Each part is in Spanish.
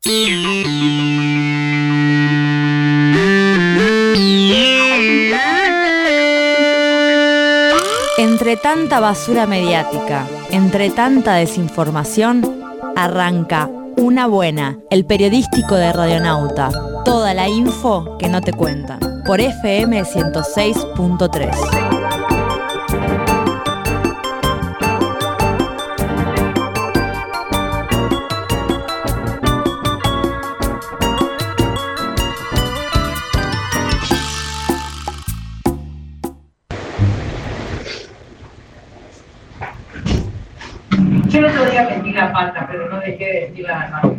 Entre tanta basura mediática, entre tanta desinformación, arranca Una Buena, el periodístico de Radionauta. Toda la info que no te cuentan, por FM 106.3. Yo el otro día metí la pata, pero no dejé de decir la verdad.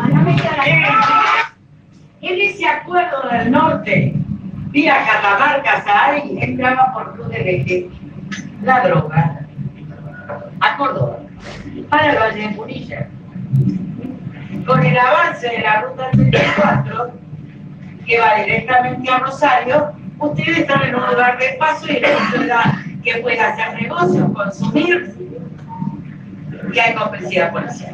En ese acuerdo del norte, vía Catamarca, Saari, entraba por Cruz del Eje la droga a Córdoba, para el Valle de Punilla. Con el avance de la ruta 34, que va directamente a Rosario, ustedes están en un lugar de paso y en una ciudad que puede hacer negocios, consumir, que hay complicidad policial.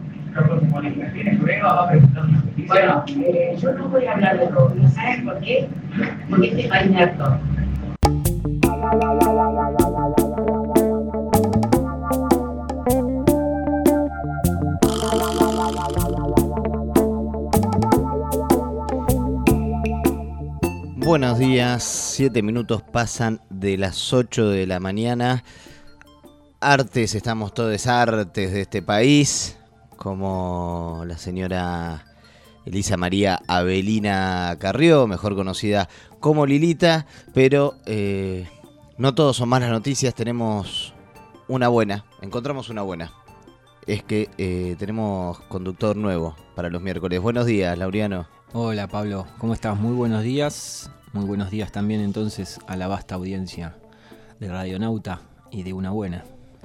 Bueno, yo no voy a hablar de gobierno. ¿Saben por qué? Porque este país me hartó. Buenos días, 7 minutos pasan de las 8 de la mañana. Artes, estamos todos artes de este país, como la señora Elisa María Avelina Carrió, mejor conocida como Lilita, pero no todos son malas noticias, tenemos una buena, encontramos una buena. Es que tenemos conductor nuevo para los miércoles. Buenos días, Laureano. Hola, Pablo, ¿cómo estás? Muy buenos días también entonces a la vasta audiencia de Radionauta y de Una Buena.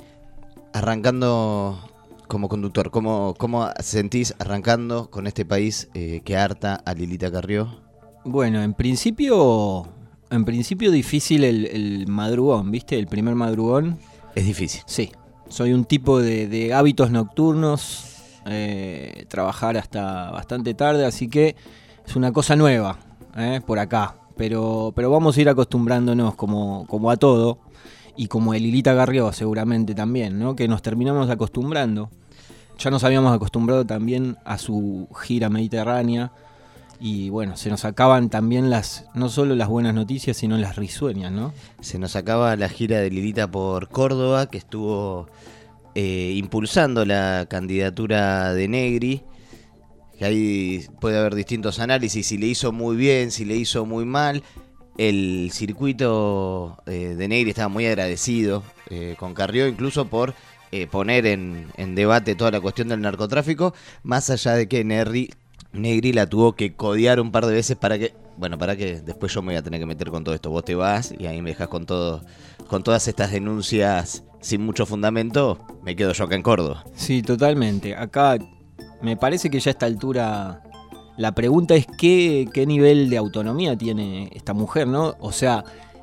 Arrancando como conductor, ¿cómo sentís arrancando con este país que harta a Lilita Carrió? Bueno, en principio difícil el madrugón, ¿viste? El primer madrugón. Es difícil. Sí, soy un tipo de hábitos nocturnos, trabajar hasta bastante tarde, así que es una cosa nueva por acá. Pero vamos a ir acostumbrándonos como a todo. Y como el Lilita Carrió seguramente también, ¿no? Que nos terminamos acostumbrando. Ya nos habíamos acostumbrado también a su gira mediterránea. Y bueno, se nos acaban también no solo las buenas noticias, sino las risueñas, ¿no? Se nos acaba la gira de Lilita por Córdoba, que estuvo impulsando la candidatura de Negri. Que ahí puede haber distintos análisis, si le hizo muy bien, si le hizo muy mal. El circuito de Negri estaba muy agradecido con Carrió, incluso por poner en debate toda la cuestión del narcotráfico, más allá de que Negri la tuvo que codear un par de veces para que después yo me voy a tener que meter con todo esto. Vos te vas y ahí me dejas con todas estas denuncias sin mucho fundamento, me quedo yo acá en Córdoba. Sí, totalmente. Acá me parece que ya a esta altura la pregunta es qué nivel de autonomía tiene esta mujer, ¿no? O sea,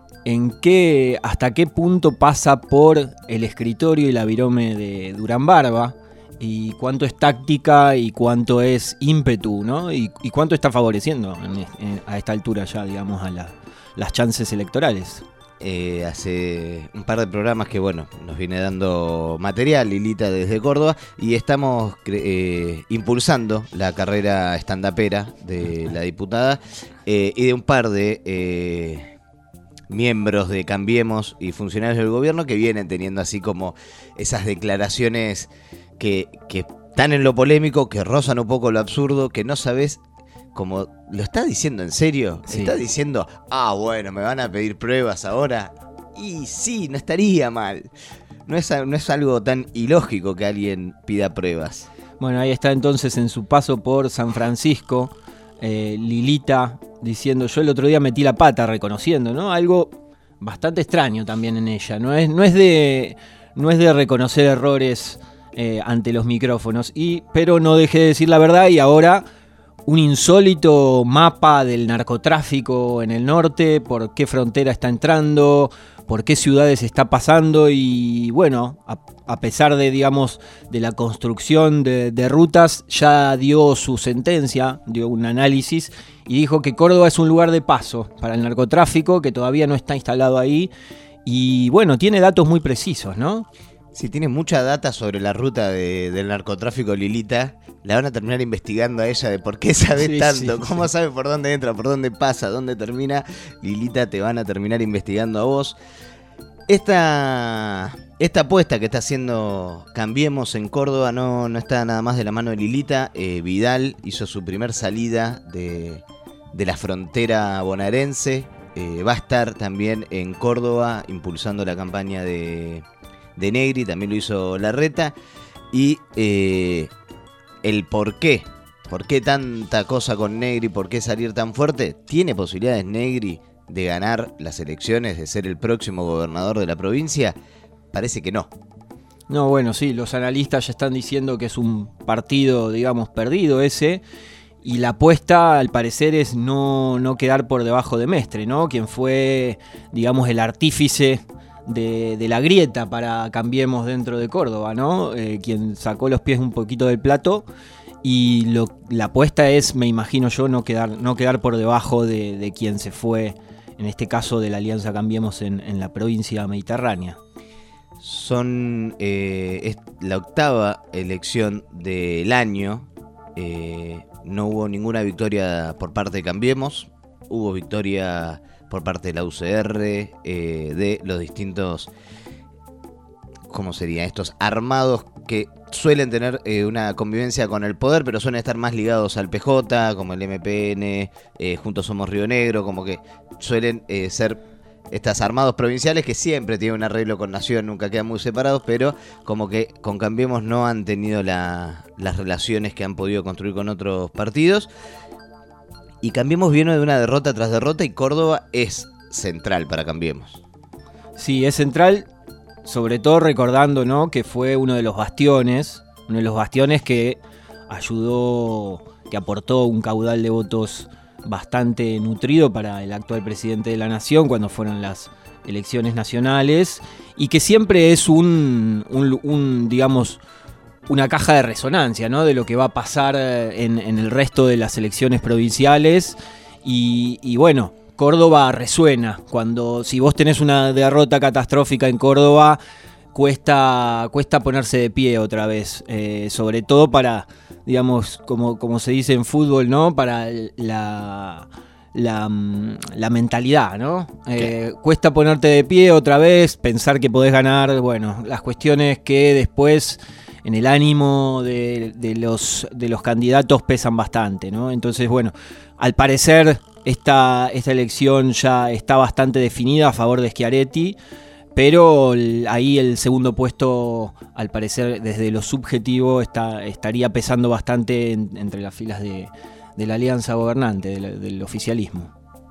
hasta qué punto pasa por el escritorio y la virome de Durán Barba, y cuánto es táctica y cuánto es ímpetu, ¿no? Y cuánto está favoreciendo a esta altura ya, digamos, a las chances electorales. Hace un par de programas que, bueno, nos viene dando material Lilita desde Córdoba y estamos impulsando la carrera estandapera de la diputada y de un par de miembros de Cambiemos y funcionarios del gobierno que vienen teniendo así como esas declaraciones que están en lo polémico, que rozan un poco lo absurdo, que no sabes. Como, ¿lo está diciendo en serio? Sí. ¿Está diciendo, bueno, me van a pedir pruebas ahora? Y sí, no estaría mal. No es algo tan ilógico que alguien pida pruebas. Bueno, ahí está entonces en su paso por San Francisco, Lilita diciendo, yo el otro día metí la pata, reconociendo, ¿no? Algo bastante extraño también en ella. No es de reconocer errores ante los micrófonos, pero no dejé de decir la verdad y ahora un insólito mapa del narcotráfico en el norte, por qué frontera está entrando, por qué ciudades está pasando y bueno, a pesar de, digamos, de la construcción de rutas, ya dio su sentencia, dio un análisis y dijo que Córdoba es un lugar de paso para el narcotráfico, que todavía no está instalado ahí y bueno, tiene datos muy precisos, ¿no? Si tiene mucha data sobre la ruta del narcotráfico Lilita, la van a terminar investigando a ella de por qué sabe tanto, cómo sabe por dónde entra, por dónde pasa, dónde termina. Lilita, te van a terminar investigando a vos. Esta apuesta que está haciendo Cambiemos en Córdoba no está nada más de la mano de Lilita. Vidal hizo su primer salida de la frontera bonaerense. Va a estar también en Córdoba impulsando la campaña de Negri, también lo hizo Larreta. Y el por qué tanta cosa con Negri, por qué salir tan fuerte, ¿tiene posibilidades Negri de ganar las elecciones, de ser el próximo gobernador de la provincia? Parece que no. No, bueno, sí, los analistas ya están diciendo que es un partido, digamos, perdido ese, y la apuesta, al parecer, es no quedar por debajo de Mestre, ¿no? Quien fue, digamos, el artífice de la grieta para Cambiemos dentro de Córdoba, ¿no? Quien sacó los pies un poquito del plato, y la apuesta es, me imagino yo, no quedar por debajo de quien se fue, en este caso de la Alianza Cambiemos en la provincia mediterránea. Es la octava elección del año. No hubo ninguna victoria por parte de Cambiemos. Hubo victoria por parte de la UCR, de los distintos, ¿cómo sería? Estos armados que suelen tener una convivencia con el poder, pero suelen estar más ligados al PJ, como el MPN, Juntos Somos Río Negro, como que suelen ser estos armados provinciales que siempre tienen un arreglo con Nación, nunca quedan muy separados, pero como que con Cambiemos no han tenido las relaciones que han podido construir con otros partidos. Y Cambiemos viene de una derrota tras derrota y Córdoba es central para Cambiemos. Sí, es central, sobre todo recordando, ¿no?, que fue uno de los bastiones que ayudó, que aportó un caudal de votos bastante nutrido para el actual presidente de la Nación cuando fueron las elecciones nacionales, y que siempre es digamos, una caja de resonancia, ¿no?, de lo que va a pasar en el resto de las elecciones provinciales. Y bueno, Córdoba resuena. Si vos tenés una derrota catastrófica en Córdoba, cuesta ponerse de pie otra vez, sobre todo para, digamos, como se dice en fútbol, ¿no?, para la mentalidad, ¿no? Cuesta ponerte de pie otra vez, pensar que podés ganar. Bueno, las cuestiones que después en el ánimo de los candidatos pesan bastante, ¿no? Entonces, bueno, al parecer esta elección ya está bastante definida a favor de Schiaretti, pero ahí el segundo puesto, al parecer, desde lo subjetivo, estaría pesando bastante entre las filas de la alianza gobernante, del oficialismo.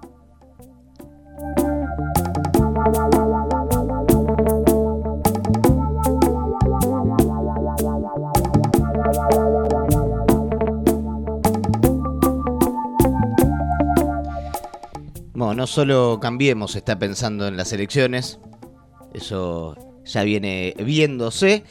Bueno, no solo Cambiemos está pensando en las elecciones, eso ya viene viéndose.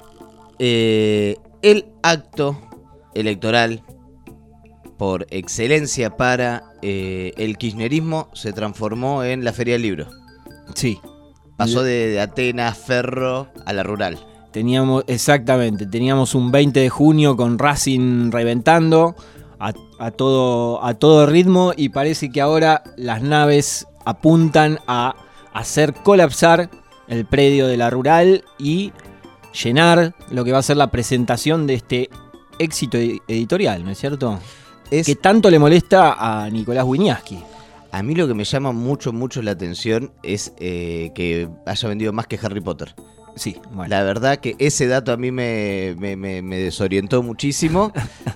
El acto electoral por excelencia para el kirchnerismo se transformó en la Feria del Libro. Sí. Pasó de Atenas, Ferro, a la Rural. Teníamos un 20 de junio con Racing reventando a todo ritmo, y parece que ahora las naves apuntan a hacer colapsar el predio de la Rural y llenar lo que va a ser la presentación de este éxito editorial, ¿no es cierto? Que tanto le molesta a Nicolás Wieniawski. A mí lo que me llama mucho la atención es que haya vendido más que Harry Potter. Sí, bueno. La verdad que ese dato a mí me desorientó muchísimo.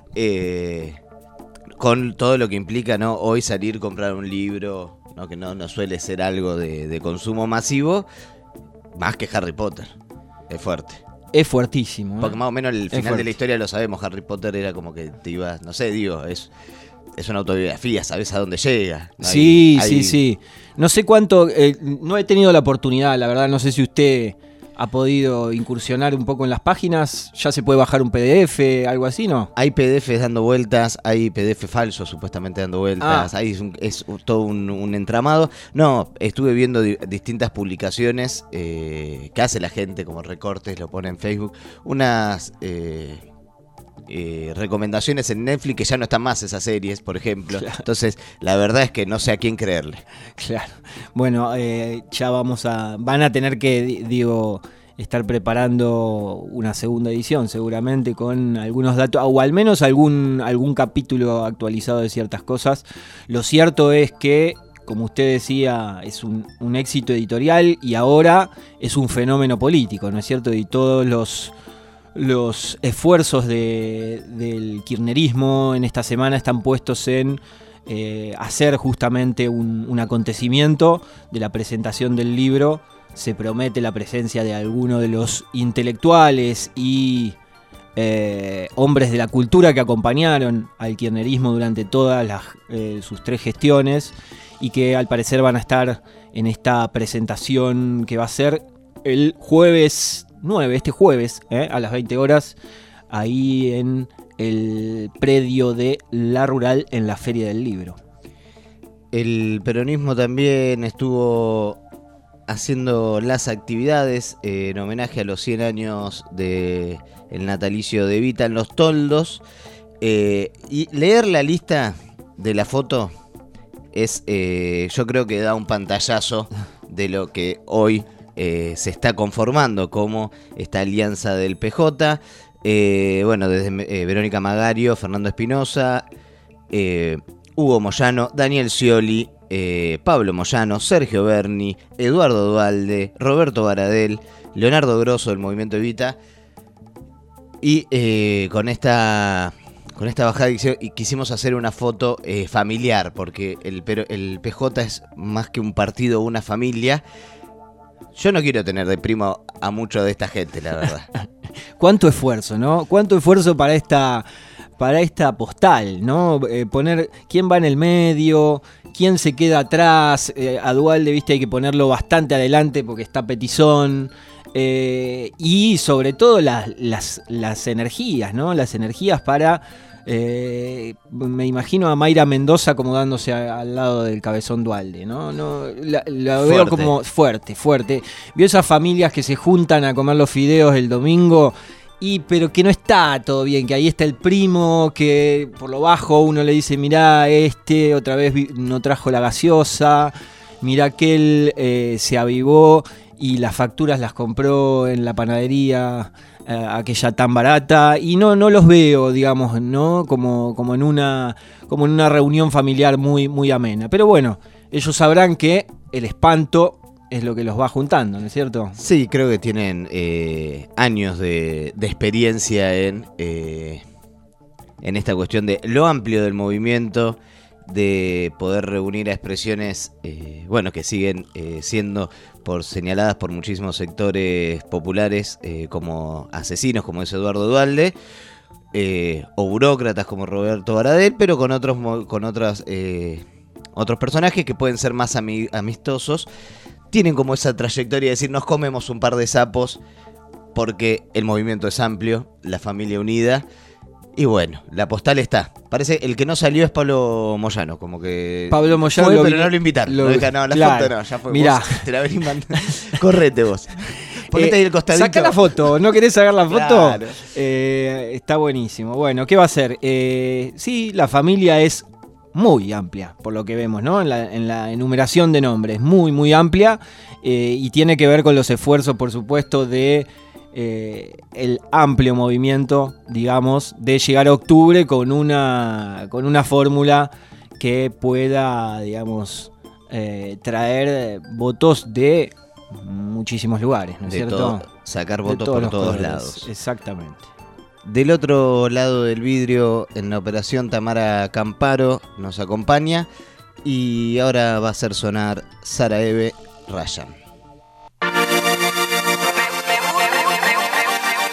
Con todo lo que implica, ¿no?, hoy salir a comprar un libro, ¿no?, que no suele ser algo de consumo masivo, más que Harry Potter. Es fuerte. Es fuertísimo. Porque más o menos el final fuerte. de la historia lo sabemos. Harry Potter era como que te ibas, no sé, digo, es una autobiografía, sabes a dónde llega. ¿No? Sí. No sé cuánto, no he tenido la oportunidad, la verdad, no sé si usted ha podido incursionar un poco en las páginas. Ya se puede bajar un PDF, algo así, ¿no? Hay PDFs dando vueltas, hay PDF falsos supuestamente dando vueltas, es todo un entramado. No, estuve viendo distintas publicaciones que hace la gente, como recortes, lo pone en Facebook, unas recomendaciones en Netflix que ya no están más esas series, por ejemplo. Claro. Entonces, la verdad es que no sé a quién creerle. Claro. Bueno, ya van a tener que, estar preparando una segunda edición seguramente con algunos datos, o al menos algún capítulo actualizado de ciertas cosas. Lo cierto es que, como usted decía, es un éxito editorial y ahora es un fenómeno político, ¿no es cierto? Y todos los esfuerzos del kirchnerismo en esta semana están puestos en hacer justamente un acontecimiento de la presentación del libro. Se promete la presencia de algunos de los intelectuales y hombres de la cultura que acompañaron al kirchnerismo durante todas sus 3 gestiones y que al parecer van a estar en esta presentación que va a ser el jueves 9, este jueves, a las 20 horas, ahí en el predio de La Rural en la Feria del Libro. El peronismo también estuvo haciendo las actividades en homenaje a los 100 años del natalicio de Evita en Los Toldos. Y leer la lista de la foto es, yo creo que da un pantallazo de lo que hoy se está conformando como esta alianza del PJ. Bueno, desde Verónica Magario, Fernando Espinosa, Hugo Moyano, Daniel Scioli, Pablo Moyano, Sergio Berni, Eduardo Duhalde, Roberto Baradel, Leonardo Grosso del Movimiento Evita. Y con esta bajada quisimos hacer una foto familiar, porque el PJ es más que un partido, una familia. Yo no quiero tener de primo a mucho de esta gente, la verdad. Cuánto esfuerzo, ¿no? Cuánto esfuerzo para esta postal, ¿no? Poner quién va en el medio, quién se queda atrás. A Duhalde, viste, hay que ponerlo bastante adelante porque está petizón. Y sobre todo las energías, ¿no? Las energías para... me imagino a Mayra Mendoza acomodándose al lado del cabezón Duhalde, ¿no? La veo como fuerte. Vio esas familias que se juntan a comer los fideos el domingo, pero que no está todo bien, que ahí está el primo, que por lo bajo uno le dice, mirá, otra vez no trajo la gaseosa, mirá aquel se avivó y las facturas las compró en la panadería aquella tan barata, y no los veo, digamos, ¿no? como en una reunión familiar muy, muy amena. Pero bueno, ellos sabrán que el espanto es lo que los va juntando, ¿no es cierto? Sí, creo que tienen años de experiencia en esta cuestión de lo amplio del movimiento, de poder reunir a expresiones que siguen siendo señaladas por muchísimos sectores populares como asesinos, como es Eduardo Duhalde, o burócratas como Roberto Baradel, pero con otros personajes que pueden ser más amistosos. Tienen como esa trayectoria de decir, nos comemos un par de sapos porque el movimiento es amplio, la familia unida. Y bueno, la postal está. Parece, el que no salió es Pablo Moyano, como que... Pablo Moyano fue, pero no lo invitaron. La foto no, ya fue. Mirá. Vos te la venís mandando. Correte vos. Ponete ahí el costadito. Saca la foto, ¿no querés sacar la foto? Claro. Está buenísimo. Bueno, ¿qué va a hacer? Sí, la familia es muy amplia, por lo que vemos, ¿no? En la enumeración de nombres, muy, muy amplia, y tiene que ver con los esfuerzos, por supuesto, de... el amplio movimiento, digamos, de llegar a octubre con una fórmula que pueda, digamos, traer votos de muchísimos lugares, ¿no es cierto? Sacar votos por todos lados. Exactamente. Del otro lado del vidrio, en la operación, Tamara Camparo nos acompaña y ahora va a hacer sonar Sara Eve Ryan.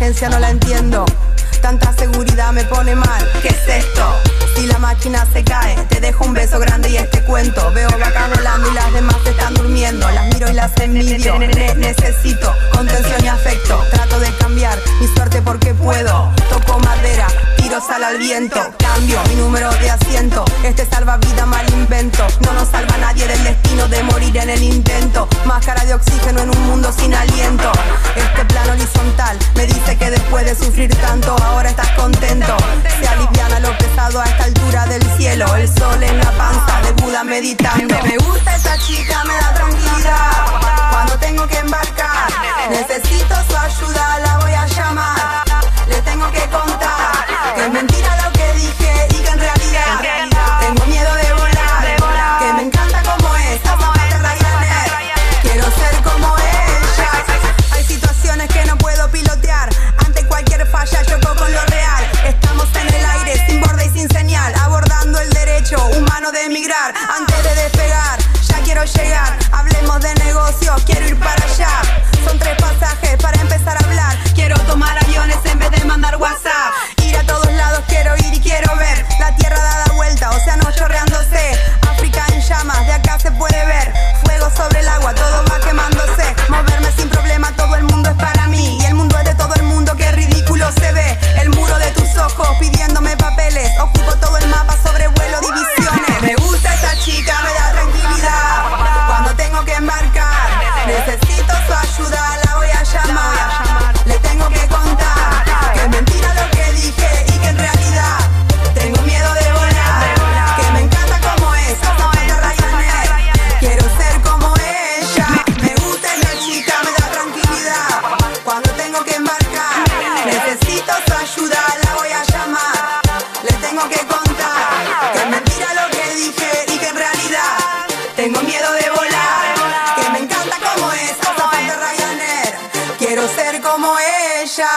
emergencia no la entiendo. Tanta seguridad me pone mal. ¿Qué es esto? Si la máquina se cae, te dejo un beso grande y este cuento. Veo vacas volando y las demás están durmiendo. Las miro y las envidio. Necesito contención y afecto. Trato de cambiar mi suerte porque puedo. Toco madera, tiro sal al viento. Cambio mi número de asiento. Este salvavidas mal invento. No nos salva nadie del destino de morir en el intento. Máscara de oxígeno en un mundo sin aliento. Este plano horizontal me dice que después de sufrir tanto ahora estás contento. Se aliviana lo pesado a esta altura del cielo. El sol en la panza de Buda meditando. Me gusta esa chica, me da tranquilidad. Cuando tengo que embarcar, necesito su ayuda, la voy a llamar. Le tengo que contar que es mentira lo que dije y que en realidad tengo miedo de volar. Que me encanta como es, zapata Ryanair. Quiero ser como ella. Hay situaciones que no puedo pilotear. Ante cualquier falla choco con lo real. Estamos en el aire, sin borde y sin señal, abordando el derecho humano de emigrar. Antes de despegar, ya quiero llegar. Hablemos de negocios, quiero ir para allá. Son 3 pasajes para empezar a hablar. Quiero tomar aviones en vez de mandar WhatsApp. Ir a todos lados, quiero ir y quiero ver la tierra dada vuelta, océano chorreándose. África en llamas, de acá se puede ver fuego sobre el agua, todo va quemándose. Moverme sin problema, todo el mundo es para mí. Y el mundo es de todo el mundo, qué ridículo se ve. El muro de tus ojos pidiéndome papeles. Ocupo todo el mapa, sobrevuelo divisiones. Me gusta esta chica, me da tranquilidad. Cuando tengo que embarcar, necesito su ayuda, la voy a llamar. Le tengo que contar que es mentira lo que dije y que en realidad tengo miedo de volar. Que me encanta como es, zapata Ryanair. Quiero ser como ella. Me gusta esta chica, me da tranquilidad. Cuando tengo que embarcar, necesito su ayuda, la voy a llamar. Le tengo que contar que es mentira lo que dije y que en realidad tengo miedo de volar. Que me encanta como es, zapata Ryanair. Quiero ser como ella.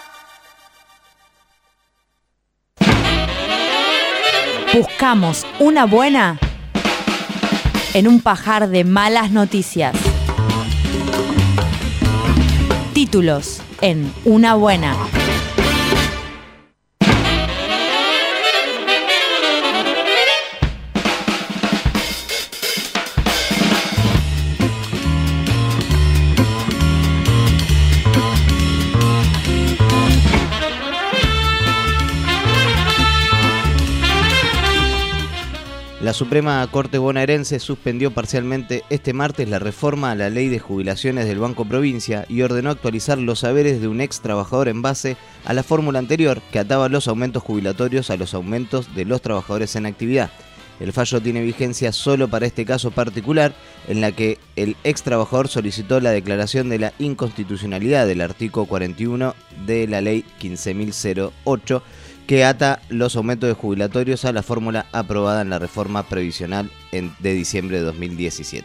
Buscamos una buena en un pajar de malas noticias. Títulos en Una Buena. La Suprema Corte bonaerense suspendió parcialmente este martes la reforma a la ley de jubilaciones del Banco Provincia y ordenó actualizar los saberes de un ex trabajador en base a la fórmula anterior que ataba los aumentos jubilatorios a los aumentos de los trabajadores en actividad. El fallo tiene vigencia solo para este caso particular, en la que el ex trabajador solicitó la declaración de la inconstitucionalidad del artículo 41 de la ley 15.008, que ata los aumentos de jubilatorios a la fórmula aprobada en la reforma previsional de diciembre de 2017.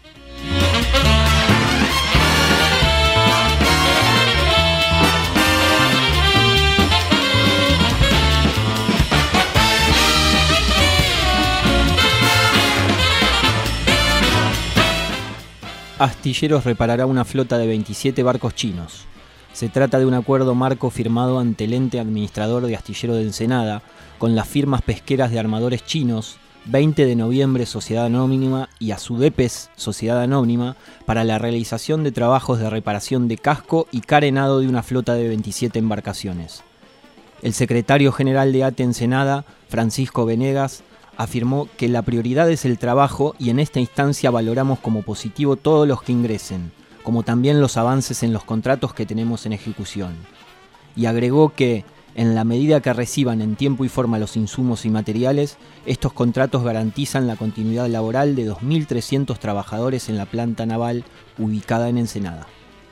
Astilleros reparará una flota de 27 barcos chinos. Se trata de un acuerdo marco firmado ante el ente administrador de Astillero de Ensenada con las firmas pesqueras de armadores chinos, 20 de noviembre Sociedad Anónima y Azudepes Sociedad Anónima, para la realización de trabajos de reparación de casco y carenado de una flota de 27 embarcaciones. El secretario general de ATE Ensenada, Francisco Venegas, afirmó que la prioridad es el trabajo y en esta instancia valoramos como positivo todos los que ingresen, como también los avances en los contratos que tenemos en ejecución. Y agregó que, en la medida que reciban en tiempo y forma los insumos y materiales, estos contratos garantizan la continuidad laboral de 2.300 trabajadores en la planta naval ubicada en Ensenada.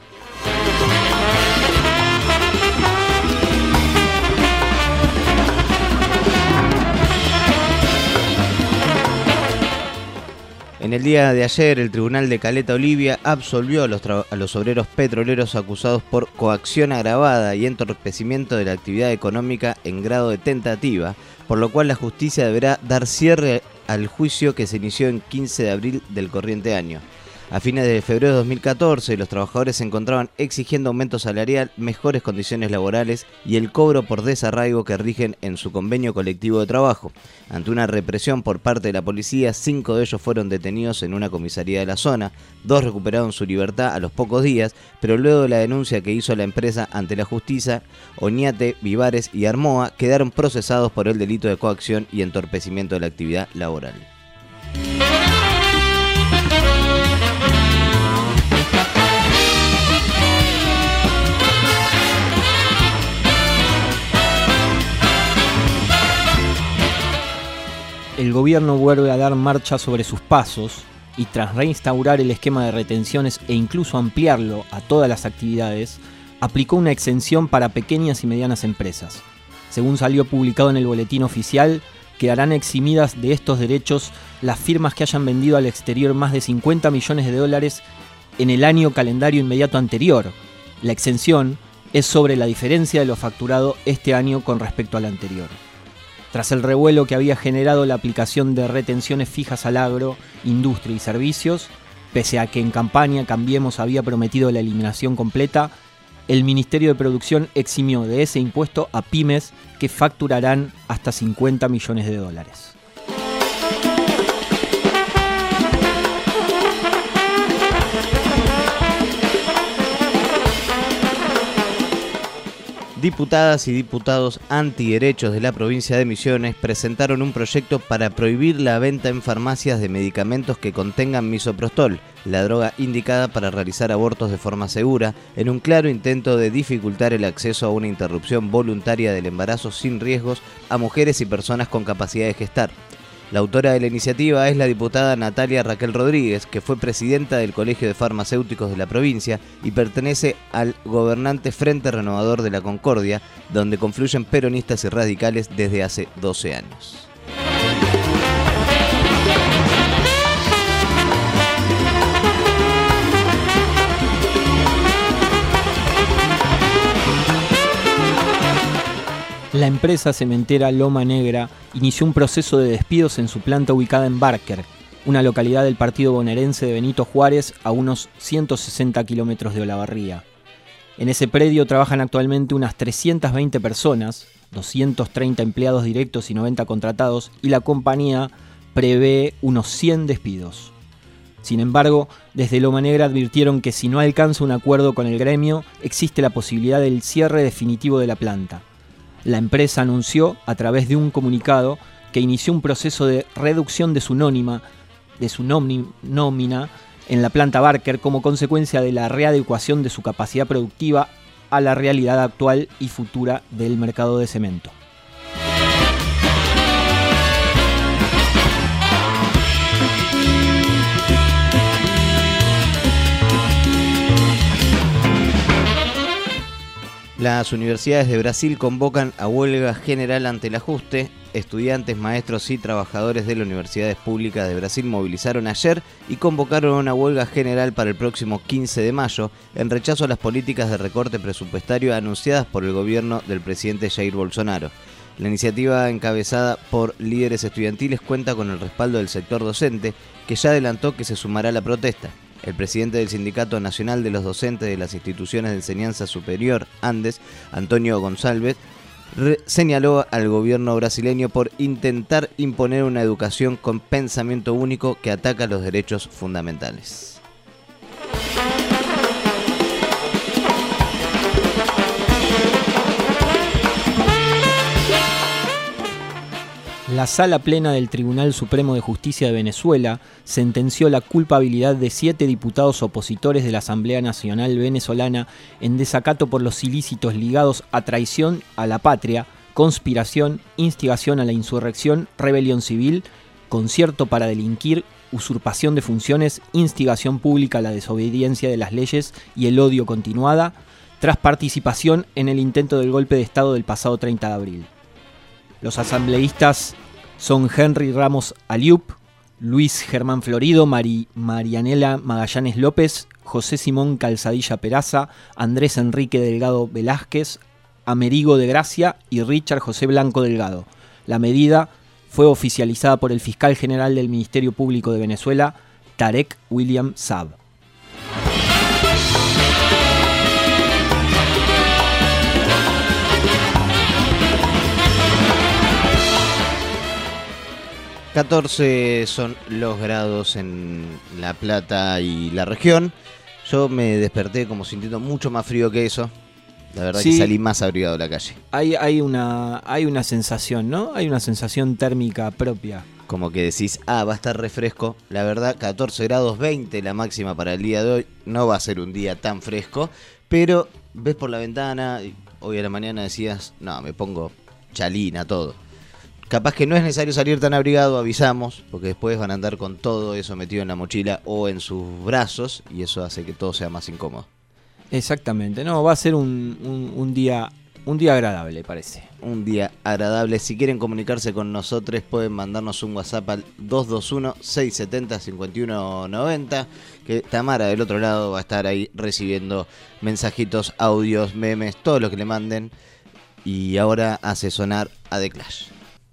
En el día de ayer, el Tribunal de Caleta Olivia absolvió a los obreros petroleros acusados por coacción agravada y entorpecimiento de la actividad económica en grado de tentativa, por lo cual la justicia deberá dar cierre al juicio que se inició en 15 de abril del corriente año. A fines de febrero de 2014, los trabajadores se encontraban exigiendo aumento salarial, mejores condiciones laborales y el cobro por desarraigo que rigen en su convenio colectivo de trabajo. Ante una represión por parte de la policía, 5 de ellos fueron detenidos en una comisaría de la zona, 2 recuperaron su libertad a los pocos días, pero luego de la denuncia que hizo la empresa ante la justicia, Oñate, Vivares y Armoa quedaron procesados por el delito de coacción y entorpecimiento de la actividad laboral. El gobierno vuelve a dar marcha sobre sus pasos y tras reinstaurar el esquema de retenciones e incluso ampliarlo a todas las actividades, aplicó una exención para pequeñas y medianas empresas. Según salió publicado en el boletín oficial, quedarán eximidas de estos derechos las firmas que hayan vendido al exterior más de 50 millones de dólares en el año calendario inmediato anterior. La exención es sobre la diferencia de lo facturado este año con respecto al anterior. Tras el revuelo que había generado la aplicación de retenciones fijas al agro, industria y servicios, pese a que en campaña Cambiemos había prometido la eliminación completa, el Ministerio de Producción eximió de ese impuesto a pymes que facturarán hasta 50 millones de dólares. Diputadas y diputados antiderechos de la provincia de Misiones presentaron un proyecto para prohibir la venta en farmacias de medicamentos que contengan misoprostol, la droga indicada para realizar abortos de forma segura, en un claro intento de dificultar el acceso a una interrupción voluntaria del embarazo sin riesgos a mujeres y personas con capacidad de gestar. La autora de la iniciativa es la diputada Natalia Raquel Rodríguez, que fue presidenta del Colegio de Farmacéuticos de la provincia y pertenece al gobernante Frente Renovador de la Concordia, donde confluyen peronistas y radicales desde hace 12 años. La empresa cementera Loma Negra inició un proceso de despidos en su planta ubicada en Barker, una localidad del partido bonaerense de Benito Juárez a unos 160 kilómetros de Olavarría. En ese predio trabajan actualmente unas 320 personas, 230 empleados directos y 90 contratados, y la compañía prevé unos 100 despidos. Sin embargo, desde Loma Negra advirtieron que si no alcanza un acuerdo con el gremio, existe la posibilidad del cierre definitivo de la planta. La empresa anunció, a través de un comunicado, que inició un proceso de reducción de su nómina en la planta Barker como consecuencia de la readecuación de su capacidad productiva a la realidad actual y futura del mercado de cemento. Las universidades de Brasil convocan a huelga general ante el ajuste. Estudiantes, maestros y trabajadores de las universidades públicas de Brasil movilizaron ayer y convocaron una huelga general para el próximo 15 de mayo en rechazo a las políticas de recorte presupuestario anunciadas por el gobierno del presidente Jair Bolsonaro. La iniciativa, encabezada por líderes estudiantiles, cuenta con el respaldo del sector docente, que ya adelantó que se sumará a la protesta. El presidente del Sindicato Nacional de los Docentes de las Instituciones de Enseñanza Superior, Andes, Antonio Gonçalves, señaló al gobierno brasileño por intentar imponer una educación con pensamiento único que ataca los derechos fundamentales. La Sala Plena del Tribunal Supremo de Justicia de Venezuela sentenció la culpabilidad de 7 diputados opositores de la Asamblea Nacional Venezolana en desacato por los ilícitos ligados a traición a la patria, conspiración, instigación a la insurrección, rebelión civil, concierto para delinquir, usurpación de funciones, instigación pública a la desobediencia de las leyes y el odio continuada, tras participación en el intento del golpe de Estado del pasado 30 de abril. Los asambleístas son Henry Ramos Aliup, Luis Germán Florido, Marianela Magallanes López, José Simón Calzadilla Peraza, Andrés Enrique Delgado Velázquez, Amerigo de Gracia y Richard José Blanco Delgado. La medida fue oficializada por el fiscal general del Ministerio Público de Venezuela, Tarek William Saab. ...14 son los grados en La Plata y la región. Yo me desperté como sintiendo mucho más frío que eso. La verdad Sí. que salí más abrigado a la calle. Hay una sensación, ¿no? Hay una sensación térmica propia. Como que decís, va a estar refresco. La verdad, 14 grados, 20 la máxima para el día de hoy. No va a ser un día tan fresco. Pero ves por la ventana, y hoy a la mañana decías, no, me pongo chalina, todo. Capaz que no es necesario salir tan abrigado, avisamos, porque después van a andar con todo eso metido en la mochila o en sus brazos, y eso hace que todo sea más incómodo. Exactamente, no, va a ser un día agradable, parece. Un día agradable. Si quieren comunicarse con nosotros, pueden mandarnos un WhatsApp al 221-670-5190, que Tamara del otro lado va a estar ahí recibiendo mensajitos, audios, memes, todo lo que le manden. Y ahora hace sonar a The Clash.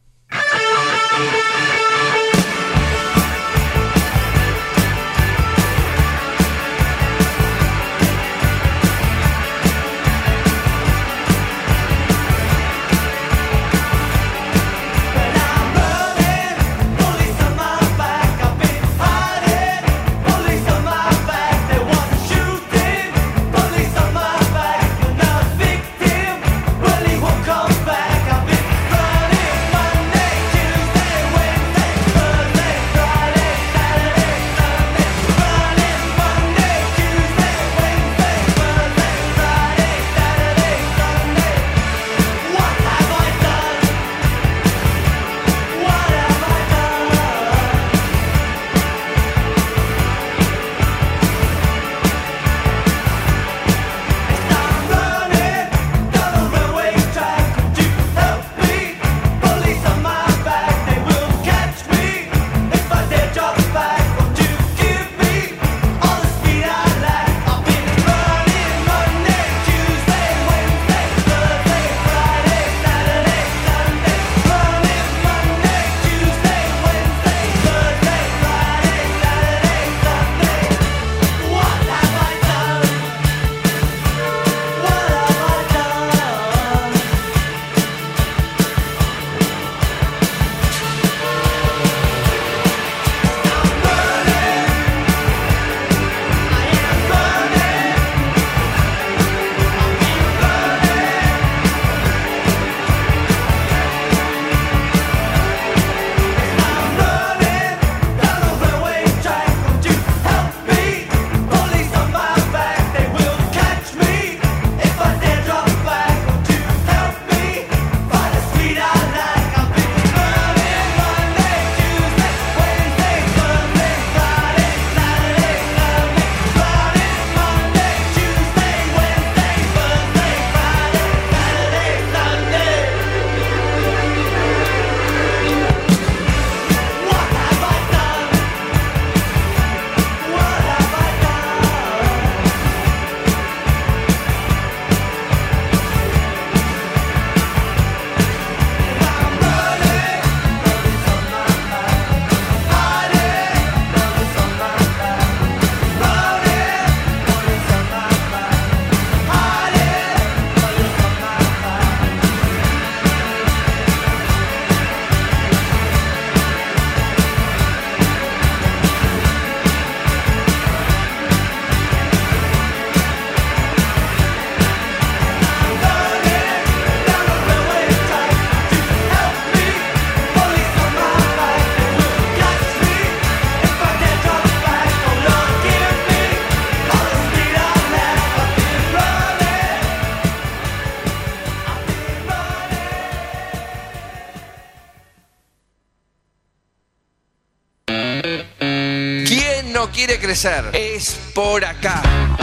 no quiere crecer, es por acá.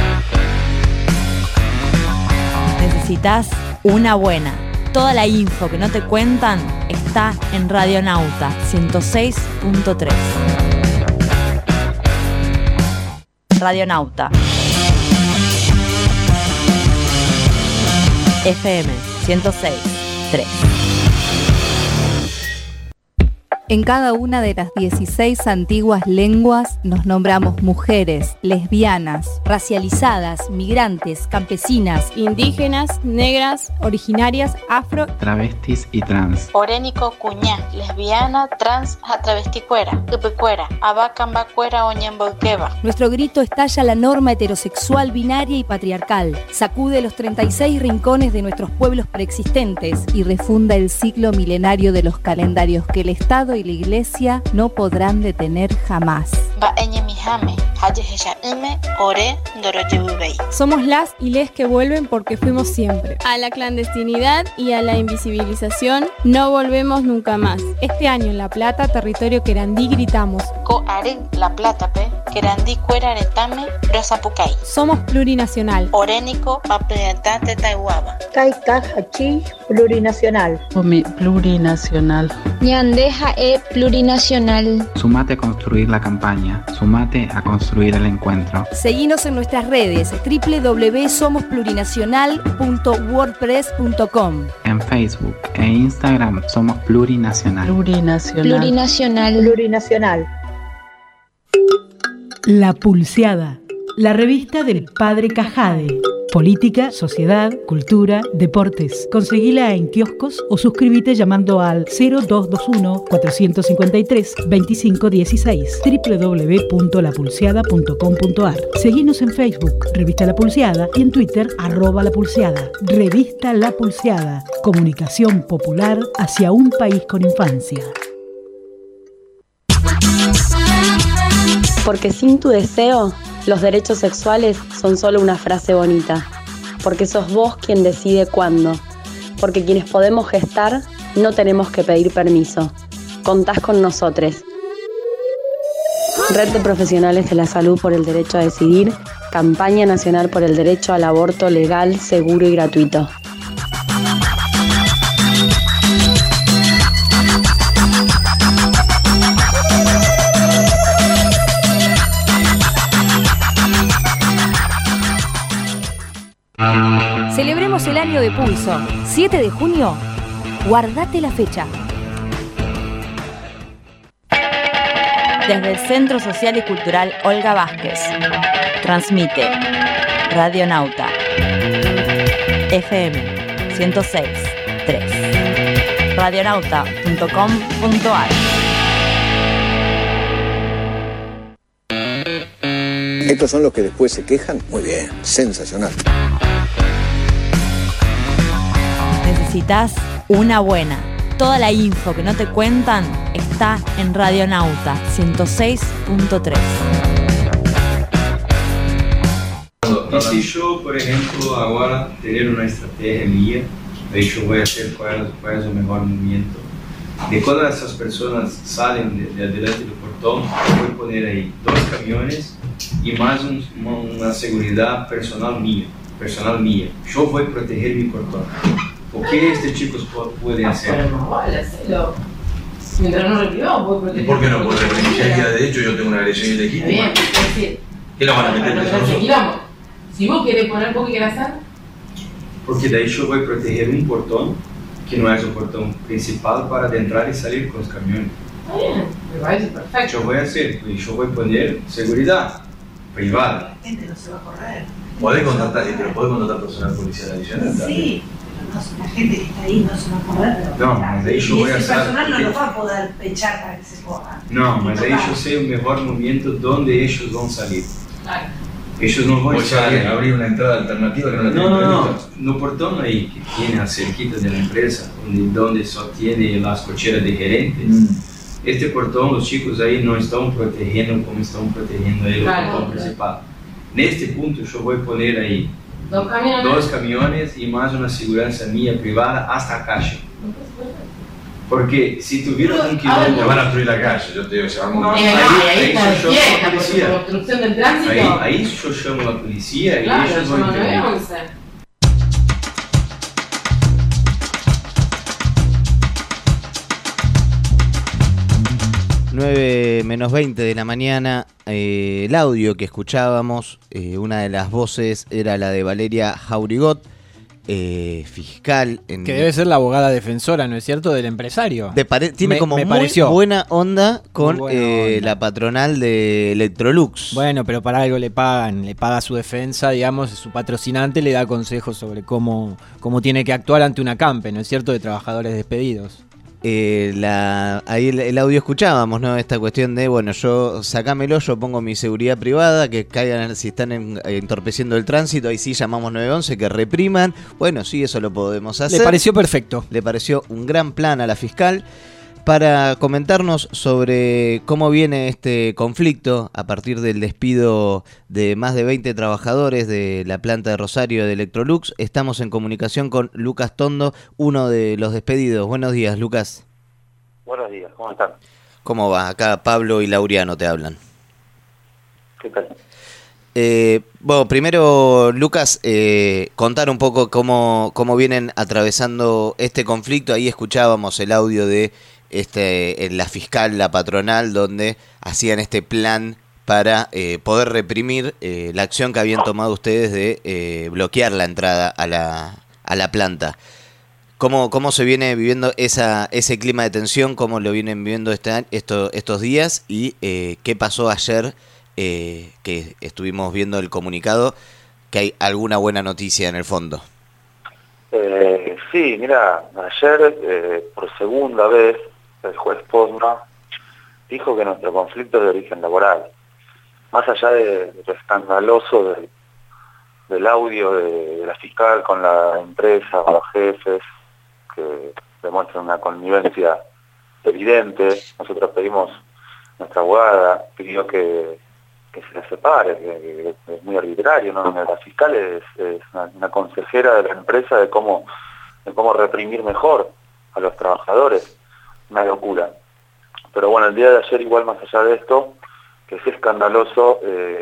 Necesitas una buena. Toda la info que no te cuentan está en Radionauta 106.3. Radionauta. FM 106.3. En cada una de las 16 antiguas lenguas nos nombramos mujeres, lesbianas, racializadas, migrantes, campesinas, indígenas, negras, originarias, afro, travestis y trans. Orénico, cuñá, lesbiana, trans, travesticuera, upecuera, abacambacuera, oñemboqueba. Nuestro grito estalla la norma heterosexual, binaria y patriarcal. Sacude los 36 rincones de nuestros pueblos preexistentes y refunda el ciclo milenario de los calendarios que el Estado y la Iglesia no podrán detener jamás. Somos las y les que vuelven porque fuimos siempre. A la clandestinidad y a la invisibilización no volvemos nunca más. Este año en La Plata, territorio querandí, gritamos: La Plata, querandí cuera aretame, rosapucay. Somos plurinacional. Orénico, papeatate taihuaba. Hachi, plurinacional. Plurinacional. Ñandeja plurinacional. Sumate a construir la campaña, sumate a construir el encuentro. Seguinos en nuestras redes www.somosplurinacional.wordpress.com. En Facebook e Instagram somos Plurinacional. Plurinacional. Plurinacional. La Pulseada, la revista del Padre Cajade. Política, sociedad, cultura, deportes. Conseguila en kioscos o suscríbete llamando al 0221-453-2516 www.lapulseada.com.ar. Seguinos en Facebook, Revista La Pulseada, y en Twitter, @lapulseada. Revista La Pulseada, comunicación popular hacia un país con infancia. Porque sin tu deseo, los derechos sexuales son solo una frase bonita. Porque sos vos quien decide cuándo. Porque quienes podemos gestar, no tenemos que pedir permiso. Contás con nosotros. Red de Profesionales de la Salud por el Derecho a Decidir. Campaña Nacional por el Derecho al Aborto Legal, Seguro y Gratuito. Celebremos el año de Pulso. 7 de junio, guardate la fecha. Desde el Centro Social y Cultural Olga Vázquez, transmite Radionauta FM 106.3, radionauta.com.ar. ¿Estos son los que después se quejan? Muy bien, sensacional. Necesitas una buena. Toda la info que no te cuentan está en Radionauta 106.3. Si yo, por ejemplo, ahora tener una estrategia mía, de hecho voy a hacer cuál es el mejor movimiento. De cuando esas personas salen de adelante del portón, voy a poner ahí 2 camiones y más una seguridad personal mía. Yo voy a proteger mi portón. ¿O qué chicos pueden hacer? Pero no vale hacerlo. Mientras no reprimamos, puede proteger. ¿Por qué no? Porque reprimiría de hecho yo tengo una agresión ilegítima. Bien, es decir, ¿qué lo van a meter en eso? Si vos querés poner poco, ¿qué querés hacer? Porque de ahí yo voy a proteger un portón, que no es el portón principal, para entrar y salir con los camiones. Está bien, me parece perfecto. Yo voy a hacer, yo voy a poner seguridad privada. La gente no se va a correr. ¿Podés contratar personal policial adicional también? Sí. La gente que está ahí no se va a correr. No, mas ahí yo voy a hacer. El personal no lo va a poder pechar para que se corran. No, mas ahí yo sé el mejor momento donde ellos van a salir. Claro. Ellos no van a salir. Abrir una entrada alternativa que no la tienen. No portón ahí que tiene las cerquitas de la empresa, donde só tiene las cocheras de gerentes. Este portón, los chicos ahí no están protegiendo como están protegiendo ahí el portón principal. En este punto yo voy a poner ahí 2 camiones y más una seguridad mía privada hasta la calle. Porque si tuvieron un kilómetro... Te van a obstruir la calle, yo te digo, se va a montar. Ahí está la policía. Por obstrucción del tránsito. Ahí yo llamo a la policía y claro, ellos van a intervenir. 9:20 de la mañana, el audio que escuchábamos, una de las voces era la de Valeria Jaurigot, fiscal. Que debe ser la abogada defensora, ¿no es cierto?, del empresario. Tiene como muy pareció buena onda con buena onda. la patronal de Electrolux. Bueno, pero para algo le paga su defensa, digamos, su patrocinante le da consejos sobre cómo tiene que actuar ante una campe, ¿no es cierto?, de trabajadores despedidos. Ahí el audio escuchábamos, ¿no? Esta cuestión de, bueno, sacámelo, yo pongo mi seguridad privada, que caigan si están entorpeciendo el tránsito, ahí sí llamamos 911, que repriman. Bueno, sí, eso lo podemos hacer. Le pareció perfecto. Le pareció un gran plan a la fiscal para comentarnos sobre cómo viene este conflicto a partir del despido de más de 20 trabajadores de la planta de Rosario de Electrolux. Estamos en comunicación con Lucas Tondo, uno de los despedidos. Buenos días, Lucas. Buenos días, ¿cómo están? ¿Cómo va? Acá Pablo y Laureano te hablan. ¿Qué tal? Bueno, primero, Lucas, contar un poco cómo vienen atravesando este conflicto. Ahí escuchábamos el audio de la fiscal, la patronal, donde hacían este plan para poder reprimir la acción que habían tomado ustedes de bloquear la entrada a la planta. ¿Cómo se viene viviendo ese clima de tensión? ¿Cómo lo vienen viviendo estos días? ¿Y qué pasó ayer, que estuvimos viendo el comunicado, que hay alguna buena noticia en el fondo? Sí, mira, ayer por segunda vez el juez Posma dijo que nuestro conflicto es de origen laboral. Más allá de lo escandaloso del audio de la fiscal con la empresa, con los jefes, que demuestran una connivencia evidente, nosotros pedimos, nuestra abogada pidió que se la separe, que es muy arbitrario, ¿no? La fiscal es una consejera de la empresa de cómo reprimir mejor a los trabajadores. Una locura. Pero bueno, el día de ayer, igual, más allá de esto, que es escandaloso,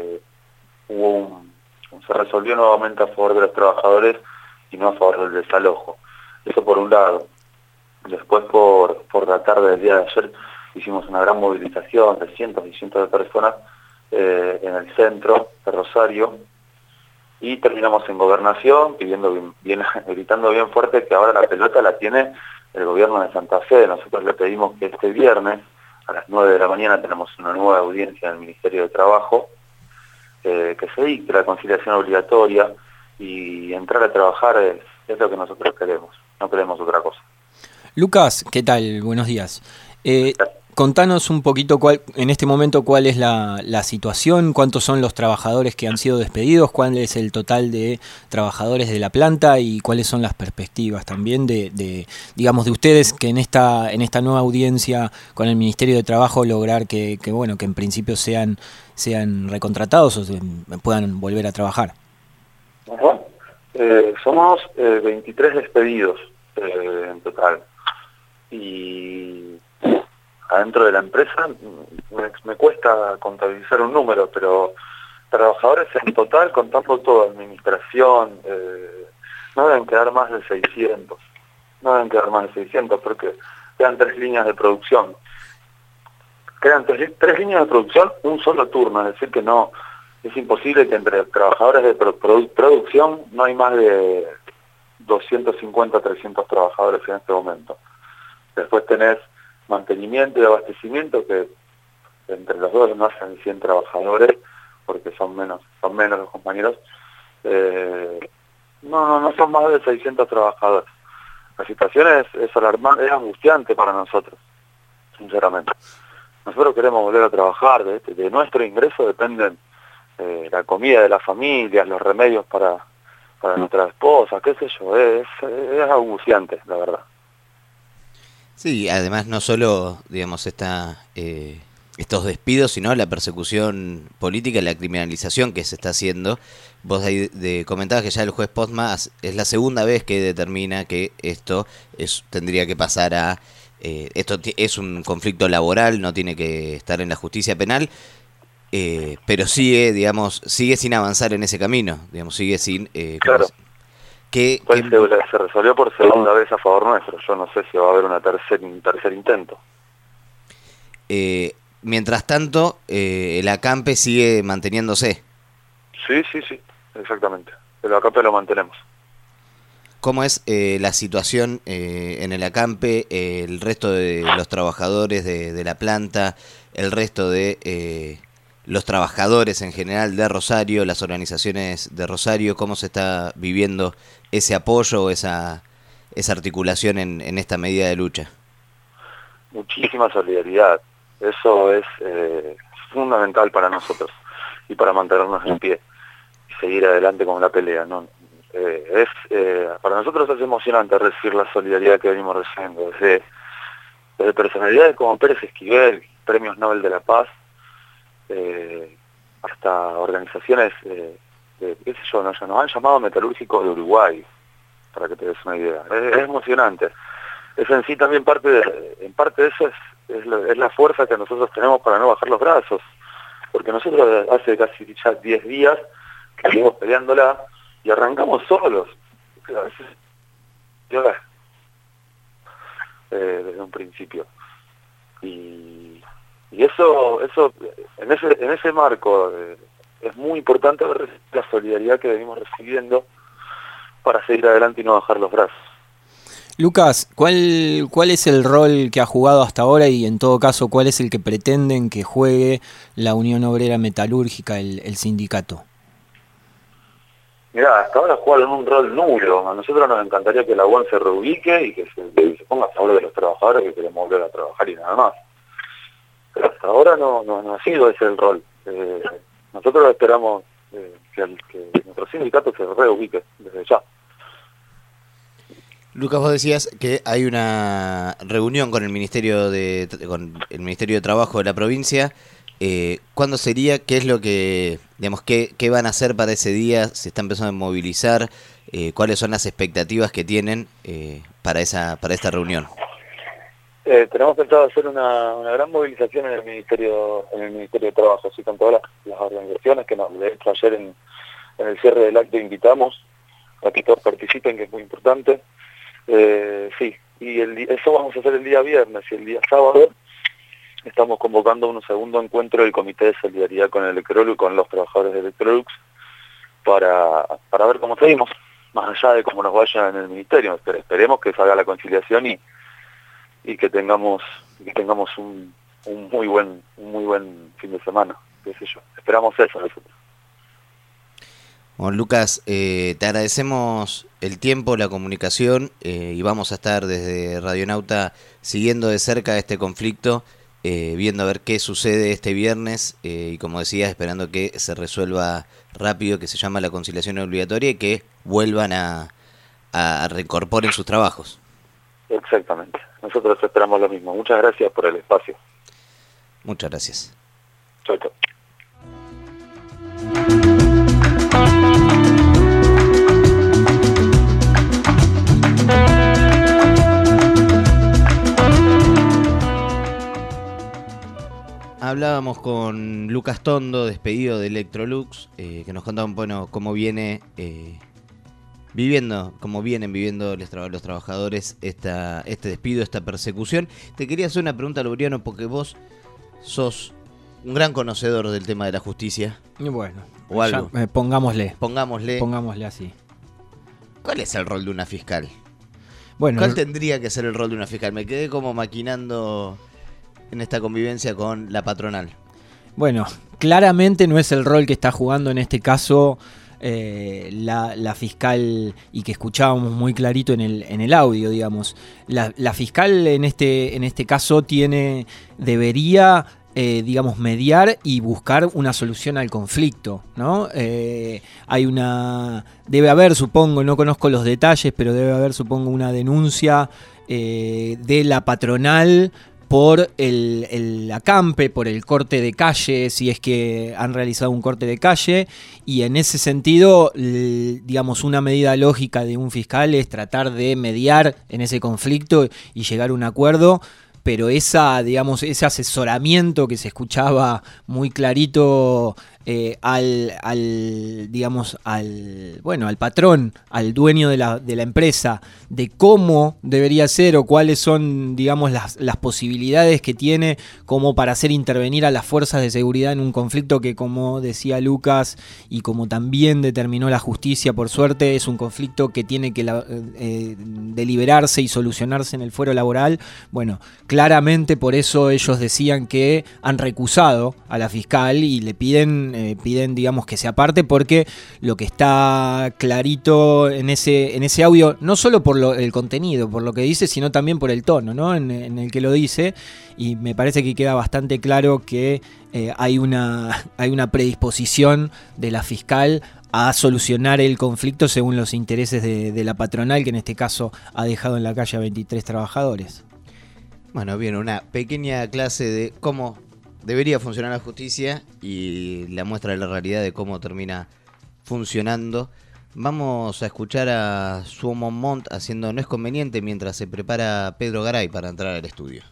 se resolvió nuevamente a favor de los trabajadores y no a favor del desalojo. Eso por un lado. Después, por la tarde del día de ayer, hicimos una gran movilización de cientos y cientos de personas en el centro de Rosario, y terminamos en Gobernación pidiendo gritando bien fuerte que ahora la pelota la tiene el gobierno de Santa Fe. Nosotros le pedimos que este viernes a las 9 de la mañana tenemos una nueva audiencia en el Ministerio de Trabajo, que se dicte la conciliación obligatoria, y entrar a trabajar es lo que nosotros queremos, no queremos otra cosa. Lucas, ¿qué tal? Buenos días. Contanos un poquito en este momento cuál es la situación, cuántos son los trabajadores que han sido despedidos, cuál es el total de trabajadores de la planta y cuáles son las perspectivas también de ustedes, que en esta nueva audiencia con el Ministerio de Trabajo lograr que en principio sean recontratados o puedan volver a trabajar. Somos 23 despedidos en total, y adentro de la empresa me cuesta contabilizar un número, pero trabajadores en total, contando toda administración, no deben quedar más de 600. No deben quedar más de 600 porque quedan 3 líneas de producción. Quedan 3 líneas de producción, un solo turno, es decir que no, es imposible que entre trabajadores de producción no hay más de 250, 300 trabajadores en este momento. Después tenés mantenimiento y abastecimiento, que entre los dos no hacen 100 trabajadores, porque son menos los compañeros. No son más de 600 trabajadores. La situación es alarmante, es angustiante para nosotros, sinceramente. Nosotros queremos volver a trabajar, de nuestro ingreso dependen la comida de las familias, los remedios para nuestras esposas, qué sé yo, es angustiante, la verdad. Sí, además no solo, digamos, estos despidos, sino la persecución política y la criminalización que se está haciendo. Vos ahí comentabas que ya el juez Posma es la segunda vez que determina que esto tendría que pasar a... esto es un conflicto laboral, no tiene que estar en la justicia penal, pero sigue sin avanzar en ese camino, digamos, sigue sin... claro. Se resolvió por segunda vez a favor nuestro. Yo no sé si va a haber un tercer intento. Mientras tanto, el acampe sigue manteniéndose. Sí, exactamente. El acampe lo mantenemos. ¿Cómo es la situación en el acampe, el resto de los trabajadores de la planta, el resto de los trabajadores en general de Rosario, las organizaciones de Rosario? ¿Cómo se está viviendo ese apoyo o esa articulación en esta medida de lucha? Muchísima solidaridad. Eso es fundamental para nosotros y para mantenernos en pie y seguir adelante con la pelea, ¿no? Para nosotros es emocionante recibir la solidaridad que venimos recibiendo, desde personalidades como Pérez Esquivel, premios Nobel de la Paz, hasta organizaciones, qué sé yo, nos han llamado metalúrgicos de Uruguay, para que te des una idea. Es emocionante. Eso en sí también en parte de eso es la fuerza que nosotros tenemos para no bajar los brazos, porque nosotros hace casi ya 10 días que venimos peleándola y arrancamos solos. Desde un principio. Y eso en ese marco es muy importante ver la solidaridad que venimos recibiendo para seguir adelante y no bajar los brazos. Lucas, ¿cuál es el rol que ha jugado hasta ahora y en todo caso cuál es el que pretenden que juegue la Unión Obrera Metalúrgica, el sindicato? Mirá, hasta ahora jugaron un rol nulo. A nosotros nos encantaría que la UAN se reubique y que se ponga a favor de los trabajadores que queremos volver a trabajar y nada más. Pero hasta ahora no ha sido ese el rol. Nosotros esperamos que nuestro sindicato se reubique desde ya. Lucas, vos decías que hay una reunión con el Ministerio de Trabajo de la provincia. ¿Cuándo sería? ¿Qué es lo que, digamos, qué van a hacer para ese día? ¿Se está empezando a movilizar? ¿Cuáles son las expectativas que tienen para esta reunión? Tenemos pensado hacer una gran movilización en el Ministerio de Trabajo, así con todas las organizaciones que de hecho ayer en el cierre del acto invitamos a que todos participen, que es muy importante. Sí, y eso vamos a hacer el día viernes, y el día sábado estamos convocando un segundo encuentro del Comité de Solidaridad con Electrolux, con los trabajadores de Electrolux, para ver cómo seguimos, más allá de cómo nos vaya en el ministerio. Pero esperemos que salga la conciliación y que tengamos un muy buen fin de semana, qué sé yo. Esperamos eso nosotros. Bueno, Lucas, te agradecemos el tiempo, la comunicación, y vamos a estar desde Radionauta siguiendo de cerca este conflicto, viendo a ver qué sucede este viernes, y como decías, esperando que se resuelva rápido, que se llama la conciliación obligatoria y que vuelvan a reincorporen sus trabajos. Exactamente, nosotros esperamos lo mismo. Muchas gracias por el espacio. Muchas gracias. Chau, chau. Hablábamos con Lucas Tondo, despedido de Electrolux, que nos contaban, bueno, cómo vienen viviendo los trabajadores este despido, esta persecución. Te quería hacer una pregunta, Laureano, porque vos sos un gran conocedor del tema de la justicia. Bueno, o algo. Pongámosle así. ¿Cuál es el rol de una fiscal? Bueno, ¿cuál tendría que ser el rol de una fiscal? Me quedé como maquinando en esta convivencia con la patronal. Bueno, claramente no es el rol que está jugando en este caso la fiscal, y que escuchábamos muy clarito en el audio, digamos. La fiscal en este caso debería digamos, mediar y buscar una solución al conflicto, ¿no? Debe haber, supongo, no conozco los detalles, pero debe haber, supongo, una denuncia de la patronal por el acampe, por el corte de calle, si es que han realizado un corte de calle, y en ese sentido, digamos, una medida lógica de un fiscal es tratar de mediar en ese conflicto y llegar a un acuerdo. Pero ese asesoramiento que se escuchaba muy clarito al patrón, al dueño de la empresa, de cómo debería ser o cuáles son, digamos, las posibilidades que tiene como para hacer intervenir a las fuerzas de seguridad en un conflicto que, como decía Lucas y como también determinó la justicia, por suerte, es un conflicto que tiene que deliberarse y solucionarse en el fuero laboral. Bueno, claramente por eso ellos decían que han recusado a la fiscal y le piden, digamos, que se aparte, porque lo que está clarito en ese audio, no solo por el contenido, por lo que dice, sino también por el tono, ¿no? en el que lo dice, y me parece que queda bastante claro que hay una predisposición de la fiscal a solucionar el conflicto según los intereses de la patronal, que en este caso ha dejado en la calle a 23 trabajadores. Bueno, bien, una pequeña clase de cómo debería funcionar la justicia y la muestra de la realidad de cómo termina funcionando. Vamos a escuchar a Suomon Montt haciendo No es conveniente mientras se prepara Pedro Garay para entrar al estudio.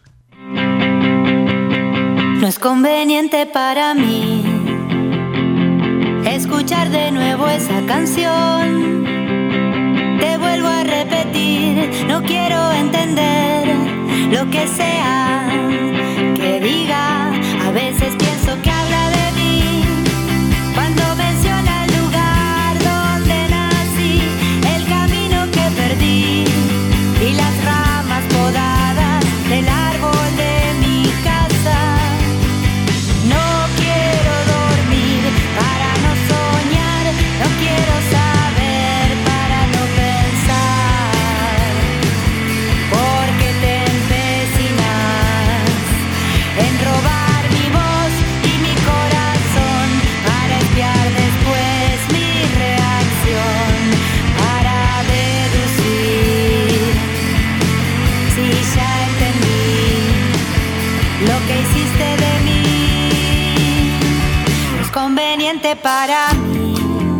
No es conveniente para mí escuchar de nuevo esa canción. Te vuelvo a repetir, no quiero entender lo que sea que diga. A veces pienso que habla de mí cuando menciona el lugar donde nací, el camino que perdí y las ramas podadas del árbol de mi casa. No quiero dormir para no soñar, no quiero saber para no pensar, porque te empecinas en robar mi voz y mi corazón para espiar después mi reacción, para deducir si ya entendí lo que hiciste de mí. No es conveniente para mí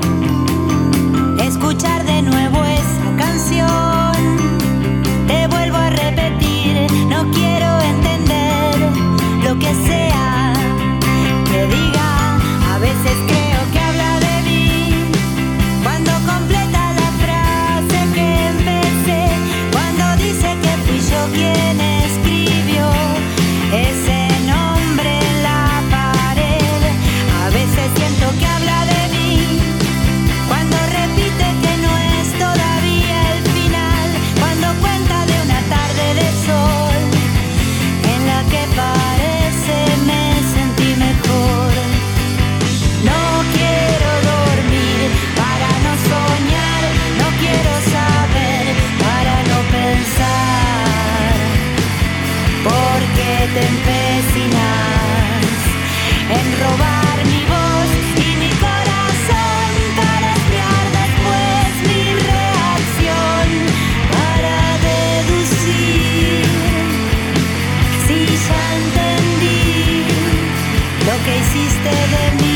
escuchar de nuevo esa canción. Te vuelvo a repetir, no quiero entender lo que sea que diga. A veces creo que habla de mí cuando completa la frase que empecé, cuando dice que fui yo quien escribió ese nombre en la pared. A veces siento que habla de mí cuando repite que no es todavía el final, cuando cuenta de una tarde de sol en la que parece me sentí mejor. No quiero dormir para no soñar, no quiero saber para no pensar, porque te empecinas en robar mi voz y mi corazón para espiar después mi reacción, para deducir si ya entendí lo que hiciste de mí.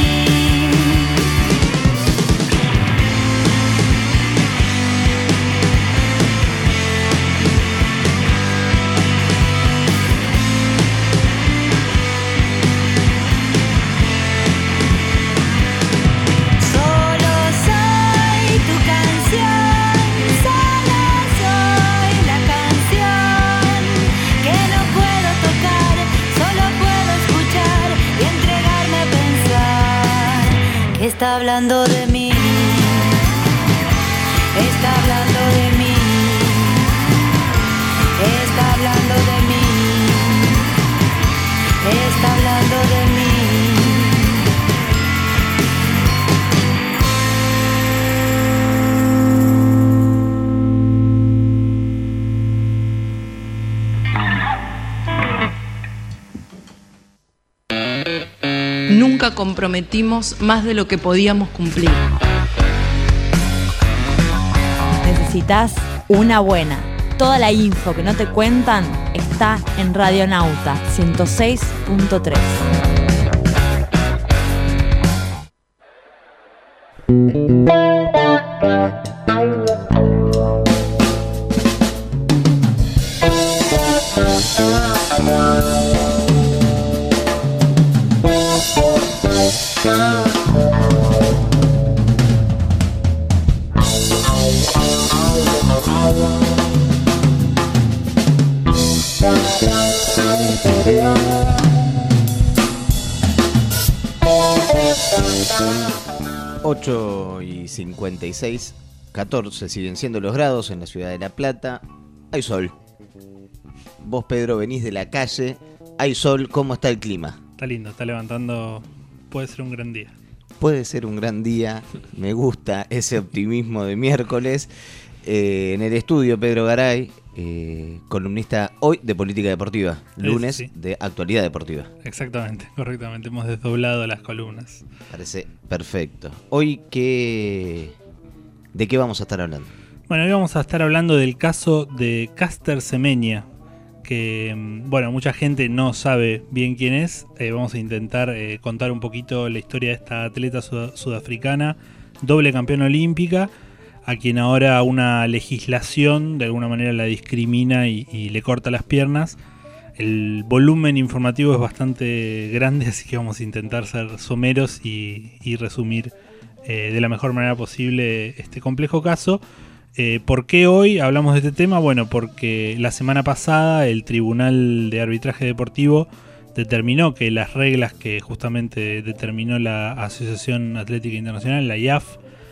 Solo soy tu canción, solo soy la canción que no puedo tocar, solo puedo escuchar y entregarme a pensar que está hablando de mí, está hablando de mí, está hablando de mí, está hablando de mí. Nunca comprometimos más de lo que podíamos cumplir. Necesitas una buena. Toda la info que no te cuentan está en Radionauta 106.3. ...8:56, 14 siguen siendo los grados en la ciudad de La Plata. Hay sol. Vos, Pedro, venís de la calle. Hay sol. ¿Cómo está el clima? Está lindo, está levantando. Puede ser un gran día. Puede ser un gran día. Me gusta ese optimismo de miércoles. En el estudio, Pedro Garay, columnista hoy de Política Deportiva, lunes sí. de Actualidad Deportiva. Exactamente, correctamente. Hemos desdoblado las columnas. Parece perfecto. Hoy, ¿de qué vamos a estar hablando? Bueno, hoy vamos a estar hablando del caso de Caster Semenya, que, bueno, mucha gente no sabe bien quién es. Vamos a intentar contar un poquito la historia de esta atleta sudafricana, doble campeona olímpica, a quien ahora una legislación de alguna manera la discrimina y le corta las piernas. El volumen informativo es bastante grande, así que vamos a intentar ser someros y resumir de la mejor manera posible este complejo caso. ¿Por qué hoy hablamos de este tema? Bueno, porque la semana pasada el Tribunal de Arbitraje Deportivo determinó que las reglas que justamente determinó la Asociación Atlética Internacional, la IAAF,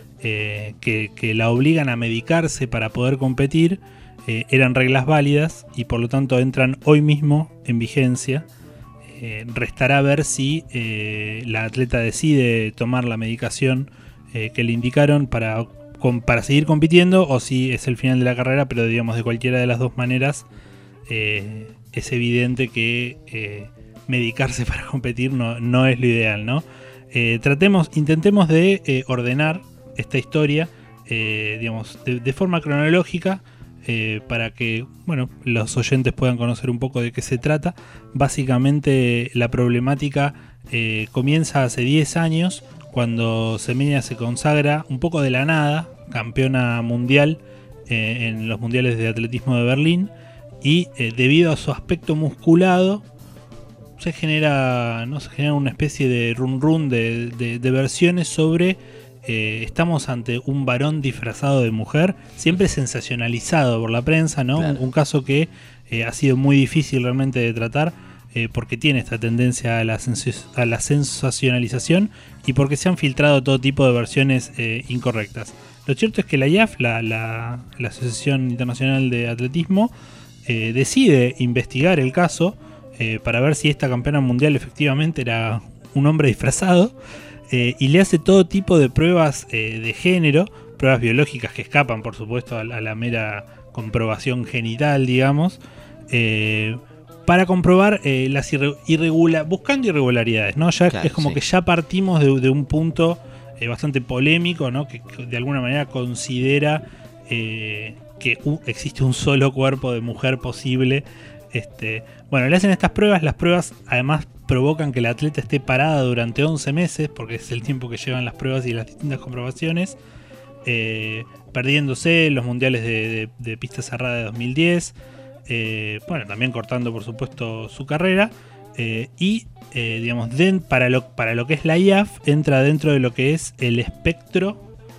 que la obligan a medicarse para poder competir, eran reglas válidas y por lo tanto entran hoy mismo en vigencia. Restará ver si la atleta decide tomar la medicación que le indicaron para seguir compitiendo, o si es el final de la carrera, pero digamos de cualquiera de las dos maneras es evidente que medicarse para competir no es lo ideal, ¿no? Intentemos de ordenar esta historia digamos de forma cronológica, para que, bueno, los oyentes puedan conocer un poco de qué se trata. Básicamente la problemática comienza hace 10 años, cuando Semenya se consagra un poco de la nada, campeona mundial en los mundiales de atletismo de Berlín, y debido a su aspecto musculado se genera una especie de run de versiones sobre estamos ante un varón disfrazado de mujer, siempre sensacionalizado por la prensa, ¿no? Claro. Un caso que ha sido muy difícil realmente de tratar, porque tiene esta tendencia a la sensacionalización y porque se han filtrado todo tipo de versiones incorrectas. Lo cierto es que la IAAF, la Asociación Internacional de Atletismo, decide investigar el caso para ver si esta campeona mundial efectivamente era un hombre disfrazado, y le hace todo tipo de pruebas de género, pruebas biológicas que escapan, por supuesto, a la mera comprobación genital, digamos, para comprobar buscando irregularidades, ¿no? Ya claro, es como que ya partimos de un punto bastante polémico, ¿no? Que de alguna manera considera que existe un solo cuerpo de mujer posible. Bueno, le hacen estas pruebas. Las pruebas además provocan que la atleta esté parada durante 11 meses, porque es el tiempo que llevan las pruebas y las distintas comprobaciones, perdiéndose los mundiales de pista cerrada de 2010, bueno, también cortando por supuesto su carrera, y digamos, para lo que es la IAAF, entra dentro de lo que es el espectro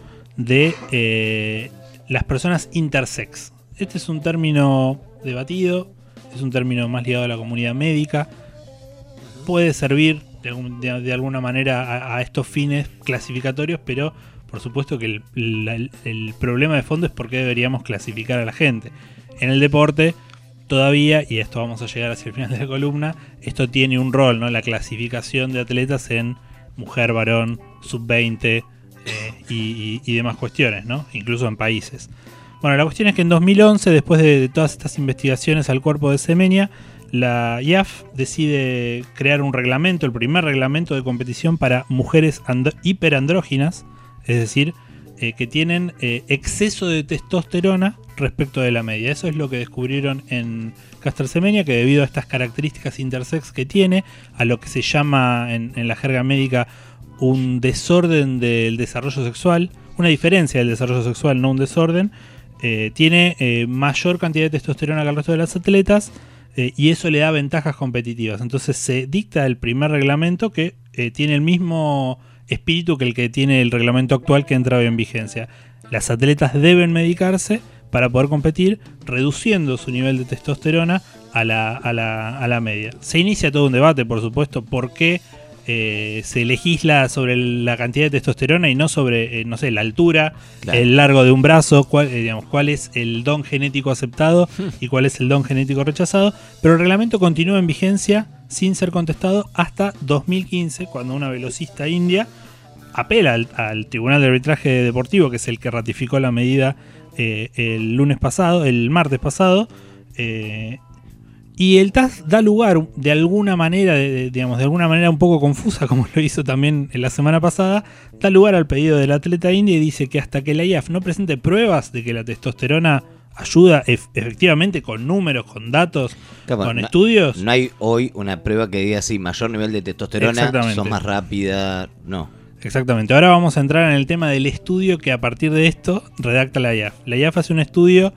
de las personas intersex. Este es un término debatido, es un término más ligado a la comunidad médica. Puede servir de alguna manera a estos fines clasificatorios, pero por supuesto que el problema de fondo es por qué deberíamos clasificar a la gente. En el deporte todavía, y esto vamos a llegar hacia el final de la columna, esto tiene un rol, ¿no? La clasificación de atletas en mujer, varón, sub-20 y demás cuestiones, ¿no? Incluso en países. Bueno, la cuestión es que en 2011, después de todas estas investigaciones al cuerpo de Semenya, la IAAF decide crear un reglamento, el primer reglamento de competición para mujeres hiperandróginas, es decir, que tienen exceso de testosterona respecto de la media. Eso es lo que descubrieron en Caster Semenya, que debido a estas características intersex que tiene, a lo que se llama en la jerga médica un desorden del desarrollo sexual, una diferencia del desarrollo sexual, no un desorden, tiene mayor cantidad de testosterona que el resto de las atletas, y eso le da ventajas competitivas. Entonces se dicta el primer reglamento, que tiene el mismo espíritu que el que tiene el reglamento actual que entra hoy en vigencia. Las atletas deben medicarse para poder competir, reduciendo su nivel de testosterona a la media. Se inicia todo un debate, por supuesto, por qué se legisla sobre la cantidad de testosterona y no sobre, no sé, la altura, claro, el largo de un brazo, cuál es el don genético aceptado y cuál es el don genético rechazado, pero el reglamento continúa en vigencia sin ser contestado hasta 2015, cuando una velocista india apela al Tribunal de Arbitraje Deportivo, que es el que ratificó la medida el martes pasado, y el TAS da lugar de alguna manera, de alguna manera un poco confusa, como lo hizo también en la semana pasada, da lugar al pedido del atleta india y dice que hasta que la IAF no presente pruebas de que la testosterona ayuda efectivamente con números, con datos, con estudios. No hay hoy una prueba que diga así, mayor nivel de testosterona, sos más rápida, no. Exactamente. Ahora vamos a entrar en el tema del estudio que a partir de esto redacta la IAF. La IAF hace un estudio,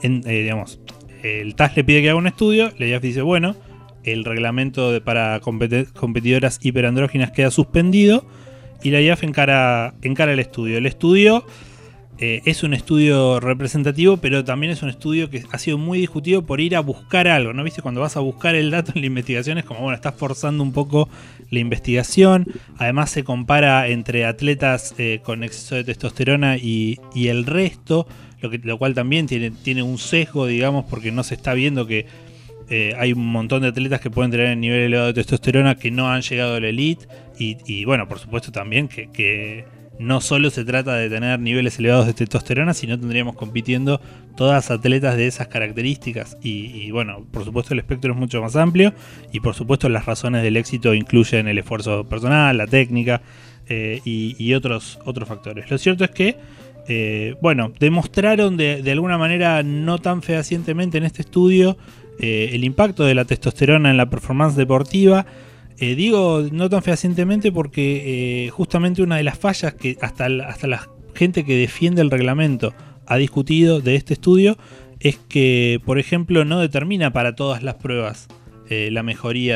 el TAS le pide que haga un estudio, la IAF dice, bueno, el reglamento para competidoras hiperandróginas queda suspendido y la IAF encara el estudio. El estudio es un estudio representativo, pero también es un estudio que ha sido muy discutido por ir a buscar algo, ¿no? ¿Viste? Cuando vas a buscar el dato en la investigación es como, bueno, estás forzando un poco la investigación. Además se compara entre atletas con exceso de testosterona y el resto, lo cual también tiene un sesgo, digamos, porque no se está viendo que hay un montón de atletas que pueden tener el nivel elevado de testosterona que no han llegado a la elite y bueno, por supuesto también que no solo se trata de tener niveles elevados de testosterona, sino tendríamos compitiendo todas atletas de esas características y bueno, por supuesto el espectro es mucho más amplio y por supuesto las razones del éxito incluyen el esfuerzo personal, la técnica y otros factores. Lo cierto es que demostraron de alguna manera no tan fehacientemente en este estudio el impacto de la testosterona en la performance deportiva. Digo no tan fehacientemente porque justamente una de las fallas que hasta la gente que defiende el reglamento ha discutido de este estudio es que, por ejemplo, no determina para todas las pruebas la mejoría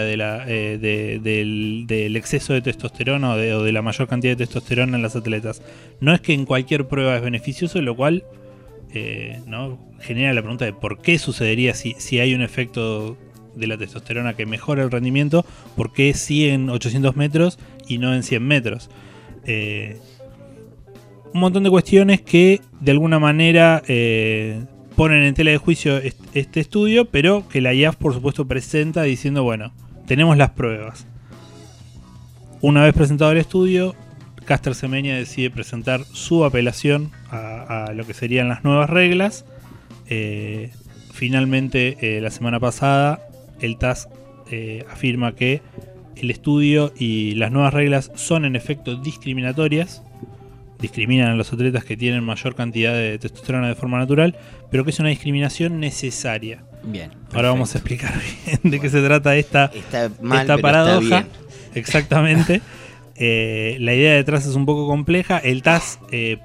del exceso de testosterona o de la mayor cantidad de testosterona en las atletas. No es que en cualquier prueba es beneficioso, lo cual ¿no? genera la pregunta de por qué sucedería si hay un efecto de la testosterona que mejora el rendimiento, por qué sí en 800 metros y no en 100 metros. Un montón de cuestiones que de alguna manera ponen en tela de juicio este estudio, pero que la IAF por supuesto presenta diciendo, bueno, tenemos las pruebas. Una vez presentado el estudio, Caster Semenya decide presentar su apelación a lo que serían las nuevas reglas. Finalmente, la semana pasada, el TAS afirma que el estudio y las nuevas reglas son en efecto discriminatorias, discriminan a los atletas que tienen mayor cantidad de testosterona de forma natural, pero que es una discriminación necesaria. Bien. Ahora vamos a explicar bien de qué se trata esta paradoja. Está bien. Exactamente. La idea detrás es un poco compleja. El TAS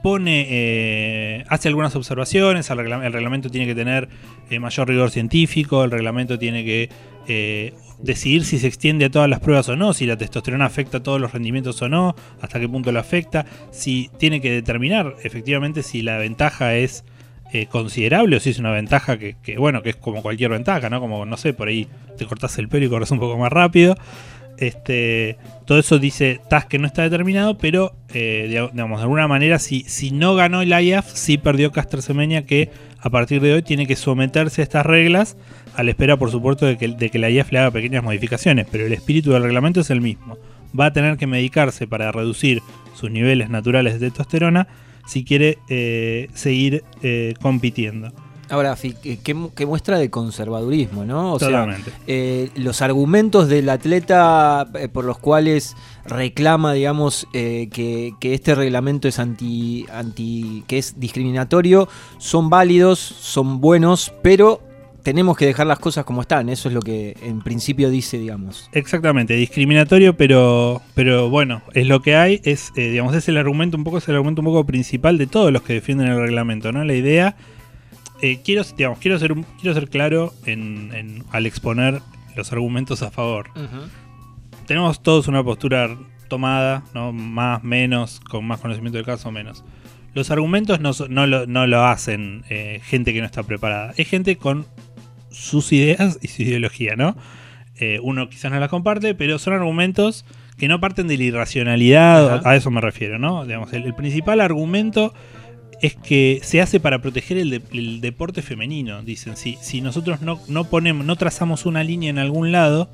hace algunas observaciones. El reglamento tiene que tener mayor rigor científico. El reglamento tiene que decidir si se extiende a todas las pruebas o no, si la testosterona afecta a todos los rendimientos o no, hasta qué punto lo afecta, si tiene que determinar efectivamente si la ventaja es considerable o si es una ventaja que es como cualquier ventaja, ¿no? Como, no sé, por ahí te cortás el pelo y corres un poco más rápido. Todo eso dice TAS que no está determinado, pero digamos, de alguna manera si no ganó el IAF, sí perdió Caster Semenya, que a partir de hoy tiene que someterse a estas reglas a la espera, por supuesto, de que la IAF le haga pequeñas modificaciones, pero el espíritu del reglamento es el mismo. Va a tener que medicarse para reducir sus niveles naturales de testosterona si quiere seguir compitiendo. Ahora, ¿qué muestra de conservadurismo, ¿no? O Totalmente. sea, los argumentos del atleta por los cuales reclama, digamos, que este reglamento es que es discriminatorio, son válidos, son buenos, pero tenemos que dejar las cosas como están. Eso es lo que en principio dice, digamos. Exactamente, discriminatorio, pero bueno, es lo que hay, es el argumento un poco principal de todos los que defienden el reglamento, ¿no? La idea. Quiero ser claro al exponer los argumentos a favor. Uh-huh. Tenemos todos una postura tomada, ¿no? Más, menos, con más conocimiento del caso, menos. los argumentos no lo hacen gente que no está preparada. Es gente con sus ideas y su ideología, ¿no? Uno quizás no las comparte, pero son argumentos que no parten de la irracionalidad, a eso me refiero, ¿no? Digamos, el principal argumento es que se hace para proteger el deporte femenino. Dicen, si nosotros no trazamos una línea en algún lado,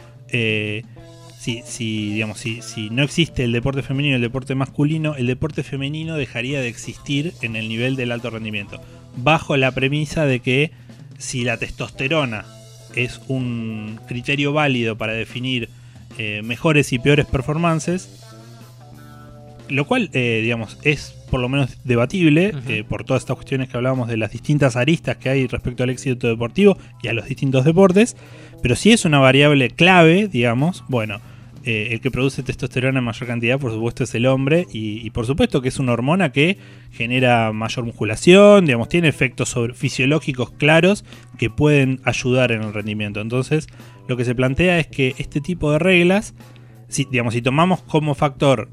si no existe el deporte femenino y el deporte masculino, el deporte femenino dejaría de existir en el nivel del alto rendimiento, bajo la premisa de que si la testosterona es un criterio válido para definir mejores y peores performances, lo cual es por lo menos debatible, por todas estas cuestiones que hablábamos de las distintas aristas que hay respecto al éxito deportivo y a los distintos deportes, pero si es una variable clave, digamos, bueno, el que produce testosterona en mayor cantidad, por supuesto, es el hombre, y por supuesto que es una hormona que genera mayor musculación, digamos, tiene efectos fisiológicos claros que pueden ayudar en el rendimiento. Entonces, lo que se plantea es que este tipo de reglas, si tomamos como factor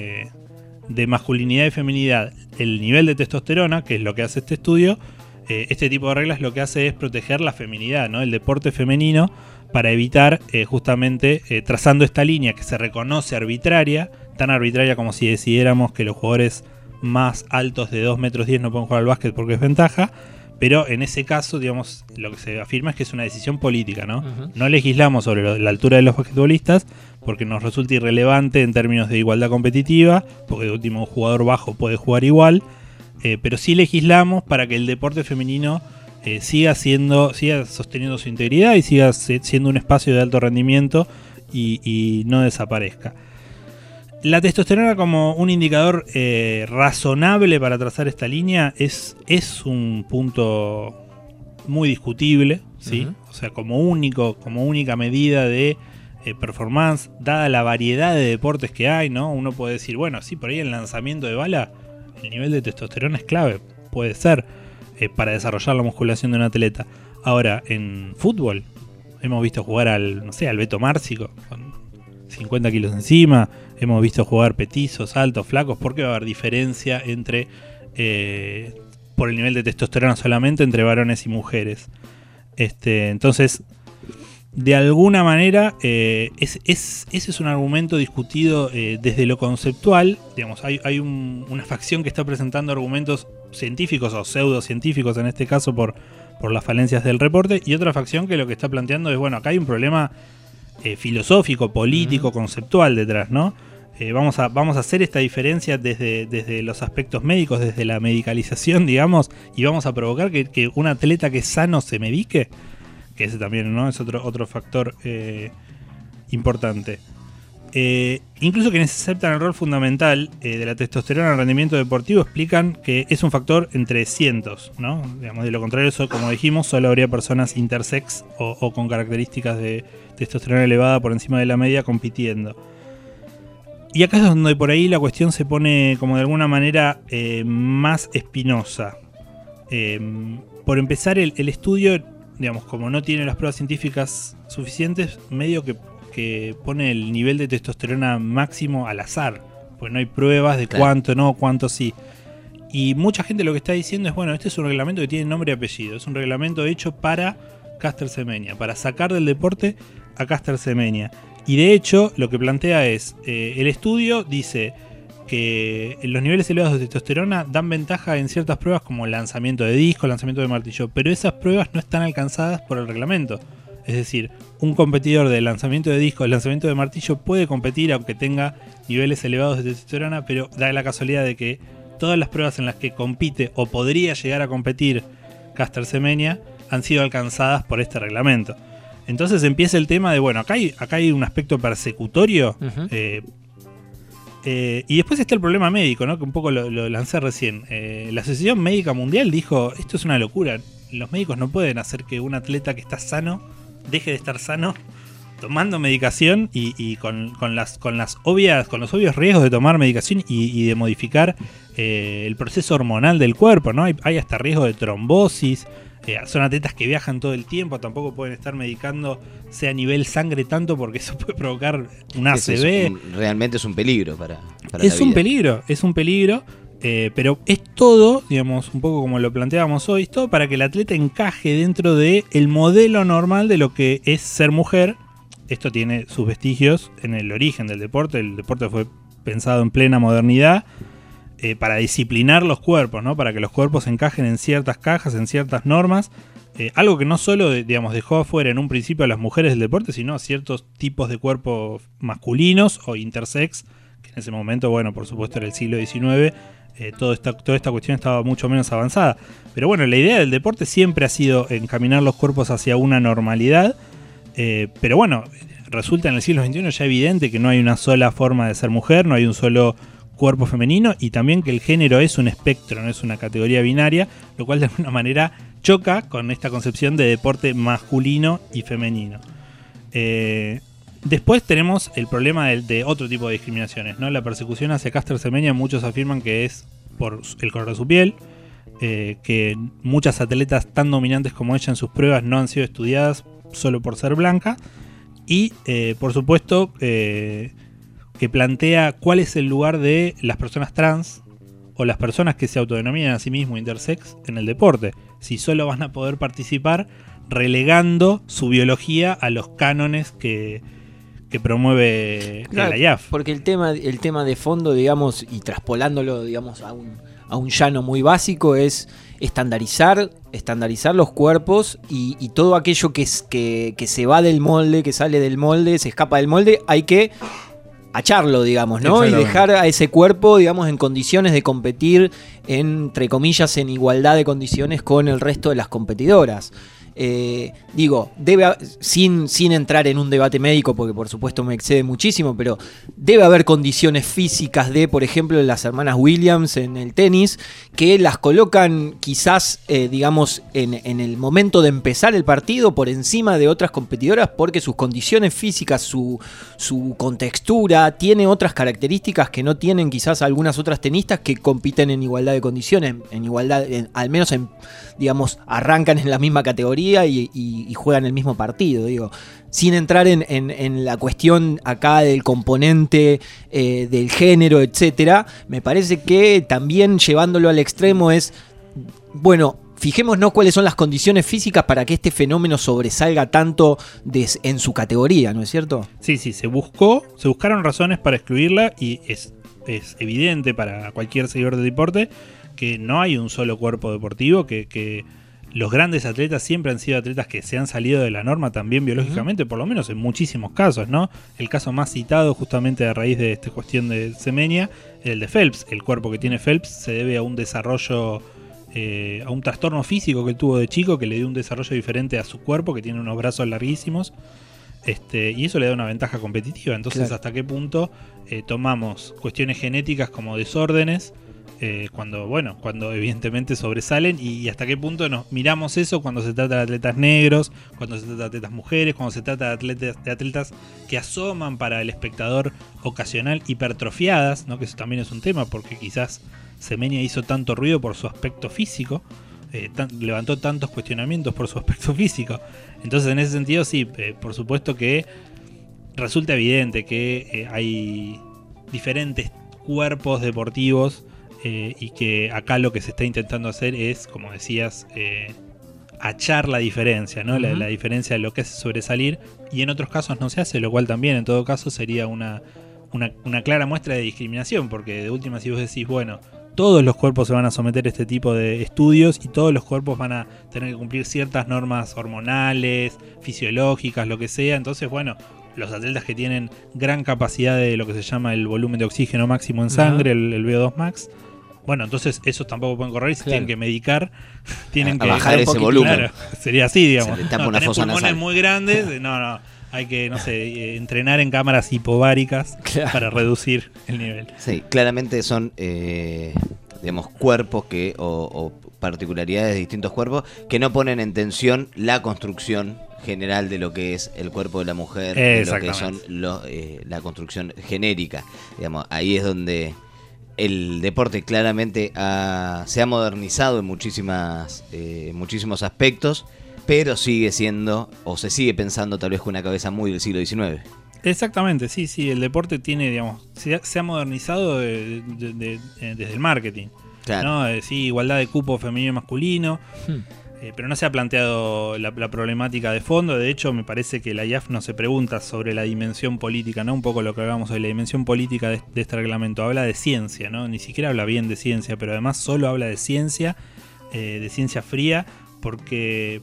de masculinidad y feminidad el nivel de testosterona, que es lo que hace este estudio, este tipo de reglas lo que hace es proteger la feminidad, ¿no? El deporte femenino, para evitar justamente trazando esta línea que se reconoce arbitraria, tan arbitraria como si decidiéramos que los jugadores más altos de 2,10 metros no pueden jugar al básquet porque es ventaja, pero en ese caso, digamos, lo que se afirma es que es una decisión política, ¿no? No legislamos sobre la altura de los basquetbolistas porque nos resulta irrelevante en términos de igualdad competitiva, porque de último un jugador bajo puede jugar igual, pero sí legislamos para que el deporte femenino siga sosteniendo su integridad y siga siendo un espacio de alto rendimiento y no desaparezca. La testosterona como un indicador razonable para trazar esta línea es un punto muy discutible, ¿sí? O sea, como única medida de performance, dada la variedad de deportes que hay, ¿no? Uno puede decir, bueno, sí, por ahí el lanzamiento de bala, el nivel de testosterona es clave, puede ser, para desarrollar la musculación de un atleta. Ahora, en fútbol, hemos visto jugar al Beto Márcico, con 50 kilos encima, hemos visto jugar petizos, altos, flacos. ¿Por qué va a haber diferencia entre, por el nivel de testosterona solamente, entre varones y mujeres? Entonces, de alguna manera, ese es un argumento discutido desde lo conceptual. Digamos, hay una facción que está presentando argumentos científicos o pseudocientíficos, en este caso por las falencias del reporte, y otra facción que lo que está planteando es, bueno, acá hay un problema filosófico, político, conceptual detrás, ¿no? Vamos a hacer esta diferencia desde los aspectos médicos, desde la medicalización, digamos, y vamos a provocar que un atleta que es sano se medique, que ese también, ¿no? Es otro factor importante. Incluso quienes aceptan el rol fundamental de la testosterona en el rendimiento deportivo explican que es un factor entre cientos, ¿no? Digamos, de lo contrario, eso, como dijimos, solo habría personas intersex o con características de testosterona elevada por encima de la media compitiendo. Y acá es donde por ahí la cuestión se pone como de alguna manera más espinosa. Por empezar, el estudio, digamos, como no tiene las pruebas científicas suficientes, medio que pone el nivel de testosterona máximo al azar, porque no hay pruebas de cuánto no, cuánto sí. Y mucha gente lo que está diciendo es, bueno, este es un reglamento que tiene nombre y apellido, es un reglamento hecho para Caster Semenya, para sacar del deporte a Caster Semenya. Y de hecho, lo que plantea es, el estudio dice que los niveles elevados de testosterona dan ventaja en ciertas pruebas como el lanzamiento de disco, lanzamiento de martillo, pero esas pruebas no están alcanzadas por el reglamento. Es decir, un competidor de lanzamiento de disco, lanzamiento de martillo puede competir aunque tenga niveles elevados de testosterona, pero da la casualidad de que todas las pruebas en las que compite o podría llegar a competir Caster Semenya han sido alcanzadas por este reglamento. Entonces empieza el tema de, bueno, acá hay un aspecto persecutorio. Y después está el problema médico, ¿no? Que un poco lo lancé recién. La Asociación Médica Mundial dijo, esto es una locura. Los médicos no pueden hacer que un atleta que está sano deje de estar sano tomando medicación y con los obvios riesgos de tomar medicación y de modificar el proceso hormonal del cuerpo, ¿no? Hay hasta riesgo de trombosis. Son atletas que viajan todo el tiempo, tampoco pueden estar medicando a nivel sangre tanto porque eso puede provocar un ACV. Realmente es un peligro para la vida. Es un peligro, Pero es todo, digamos, un poco como lo planteábamos hoy, es todo para que el atleta encaje dentro del modelo normal de lo que es ser mujer. Esto tiene sus vestigios en el origen del deporte. El deporte fue pensado en plena modernidad para disciplinar los cuerpos, ¿no? Para que los cuerpos encajen en ciertas cajas, en ciertas normas. Algo que no solo, digamos, dejó afuera en un principio a las mujeres del deporte, sino a ciertos tipos de cuerpos masculinos o intersex, que en ese momento, bueno, por supuesto era el siglo XIX, toda esta cuestión estaba mucho menos avanzada. Pero bueno, la idea del deporte siempre ha sido encaminar los cuerpos hacia una normalidad, pero bueno, resulta en el siglo XXI ya evidente que no hay una sola forma de ser mujer, no hay un solo cuerpo femenino, y también que el género es un espectro, no es una categoría binaria, lo cual de alguna manera choca con esta concepción de deporte masculino y femenino. Después tenemos el problema de otro tipo de discriminaciones, ¿no? La persecución hacia Caster Semenya, muchos afirman que es por el color de su piel, que muchas atletas tan dominantes como ella en sus pruebas no han sido estudiadas solo por ser blanca, y por supuesto que plantea cuál es el lugar de las personas trans o las personas que se autodenominan a sí mismos intersex en el deporte, si solo van a poder participar relegando su biología a los cánones que promueve la IAF. Porque el tema de fondo, digamos, y traspolándolo, digamos, a un llano muy básico, es estandarizar los cuerpos y todo aquello que se va del molde, que sale del molde, se escapa del molde, hay que acharlo, digamos, ¿no? Y dejar a ese cuerpo, digamos, en condiciones de competir, entre comillas, en igualdad de condiciones con el resto de las competidoras. Sin entrar en un debate médico, porque por supuesto me excede muchísimo, pero debe haber condiciones físicas de, por ejemplo, las hermanas Williams en el tenis, que las colocan quizás, digamos, en el momento de empezar el partido por encima de otras competidoras, porque sus condiciones físicas, su contextura, tiene otras características que no tienen quizás algunas otras tenistas que compiten en igualdad de condiciones, al menos digamos, arrancan en la misma categoría y juegan el mismo partido, digo, sin entrar en la cuestión acá del componente del género, etcétera. Me parece que también llevándolo al extremo es, bueno, fijémonos cuáles son las condiciones físicas para que este fenómeno sobresalga tanto en su categoría, ¿no es cierto? Sí, se buscaron razones para excluirla, y es evidente para cualquier seguidor del deporte que no hay un solo cuerpo deportivo, que los grandes atletas siempre han sido atletas que se han salido de la norma también biológicamente, por lo menos en muchísimos casos, ¿no? El caso más citado justamente a raíz de esta cuestión de Semenya, el de Phelps. El cuerpo que tiene Phelps se debe a un desarrollo, a un trastorno físico que él tuvo de chico, que le dio un desarrollo diferente a su cuerpo, que tiene unos brazos larguísimos, y eso le da una ventaja competitiva. Entonces, claro, ¿hasta qué punto tomamos cuestiones genéticas como desórdenes cuando evidentemente sobresalen, y hasta qué punto nos miramos eso cuando se trata de atletas negros, cuando se trata de atletas mujeres, cuando se trata de atletas que asoman para el espectador ocasional hipertrofiadas, ¿no? Que eso también es un tema, porque quizás Semenya hizo tanto ruido por su aspecto físico, levantó tantos cuestionamientos por su aspecto físico. Entonces, en ese sentido, sí, por supuesto que resulta evidente que hay diferentes cuerpos deportivos, y que acá lo que se está intentando hacer es, como decías, achar la diferencia, ¿no? La diferencia de lo que hace sobresalir, y en otros casos no se hace, lo cual también en todo caso sería una clara muestra de discriminación, porque de última, si vos decís, bueno, todos los cuerpos se van a someter a este tipo de estudios y todos los cuerpos van a tener que cumplir ciertas normas hormonales, fisiológicas, lo que sea, entonces, bueno, los atletas que tienen gran capacidad de lo que se llama el volumen de oxígeno máximo en sangre, el VO2 max, bueno, entonces esos tampoco pueden correr y se tienen que medicar, tienen que bajar ese volumen. Claro, sería así, digamos. Se le tapa una fosa pulmones nasal muy grandes, hay que, entrenar en cámaras hipováricas para reducir el nivel. Sí, claramente son, digamos, cuerpos o particularidades de distintos cuerpos que no ponen en tensión la construcción general de lo que es el cuerpo de la mujer, de lo que son la construcción genérica. Digamos, ahí es donde el deporte claramente se ha modernizado en muchísimos aspectos, pero sigue siendo, o se sigue pensando tal vez con una cabeza muy del siglo XIX. Exactamente, sí, el deporte tiene, digamos, se ha modernizado desde el marketing. Claro. ¿No? Sí, igualdad de cupo femenino y masculino. Pero no se ha planteado la problemática de fondo. De hecho, me parece que la IAF no se pregunta sobre la dimensión política, ¿no? Un poco lo que hablamos hoy, la dimensión política de este reglamento. Habla de ciencia, ¿no? Ni siquiera habla bien de ciencia, pero además solo habla de ciencia fría, porque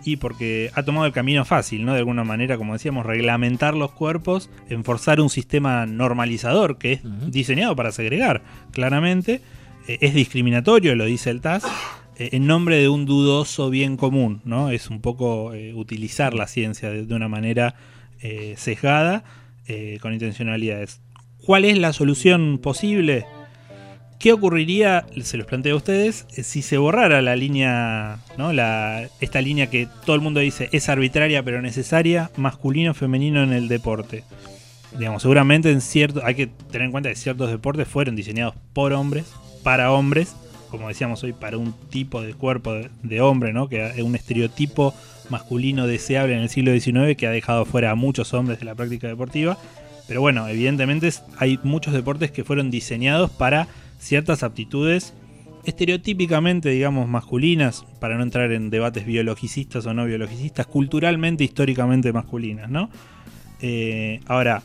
ha tomado el camino fácil, ¿no? De alguna manera, como decíamos, reglamentar los cuerpos, enforzar un sistema normalizador que es diseñado para segregar, claramente. Es discriminatorio, lo dice el TAS, en nombre de un dudoso bien común, ¿no? Es un poco utilizar la ciencia de una manera sesgada, con intencionalidades. ¿Cuál es la solución posible? ¿Qué ocurriría, se los planteo a ustedes, si se borrara la línea, ¿no? Esta línea que todo el mundo dice es arbitraria pero necesaria, masculino-femenino en el deporte? Digamos, seguramente hay que tener en cuenta que ciertos deportes fueron diseñados por hombres, para hombres, como decíamos hoy, para un tipo de cuerpo de hombre, ¿no? Que es un estereotipo masculino deseable en el siglo XIX que ha dejado fuera a muchos hombres de la práctica deportiva. Pero bueno, evidentemente hay muchos deportes que fueron diseñados para ciertas aptitudes estereotípicamente, digamos, masculinas, para no entrar en debates biologicistas o no biologicistas, culturalmente, históricamente masculinas, ¿no? Ahora,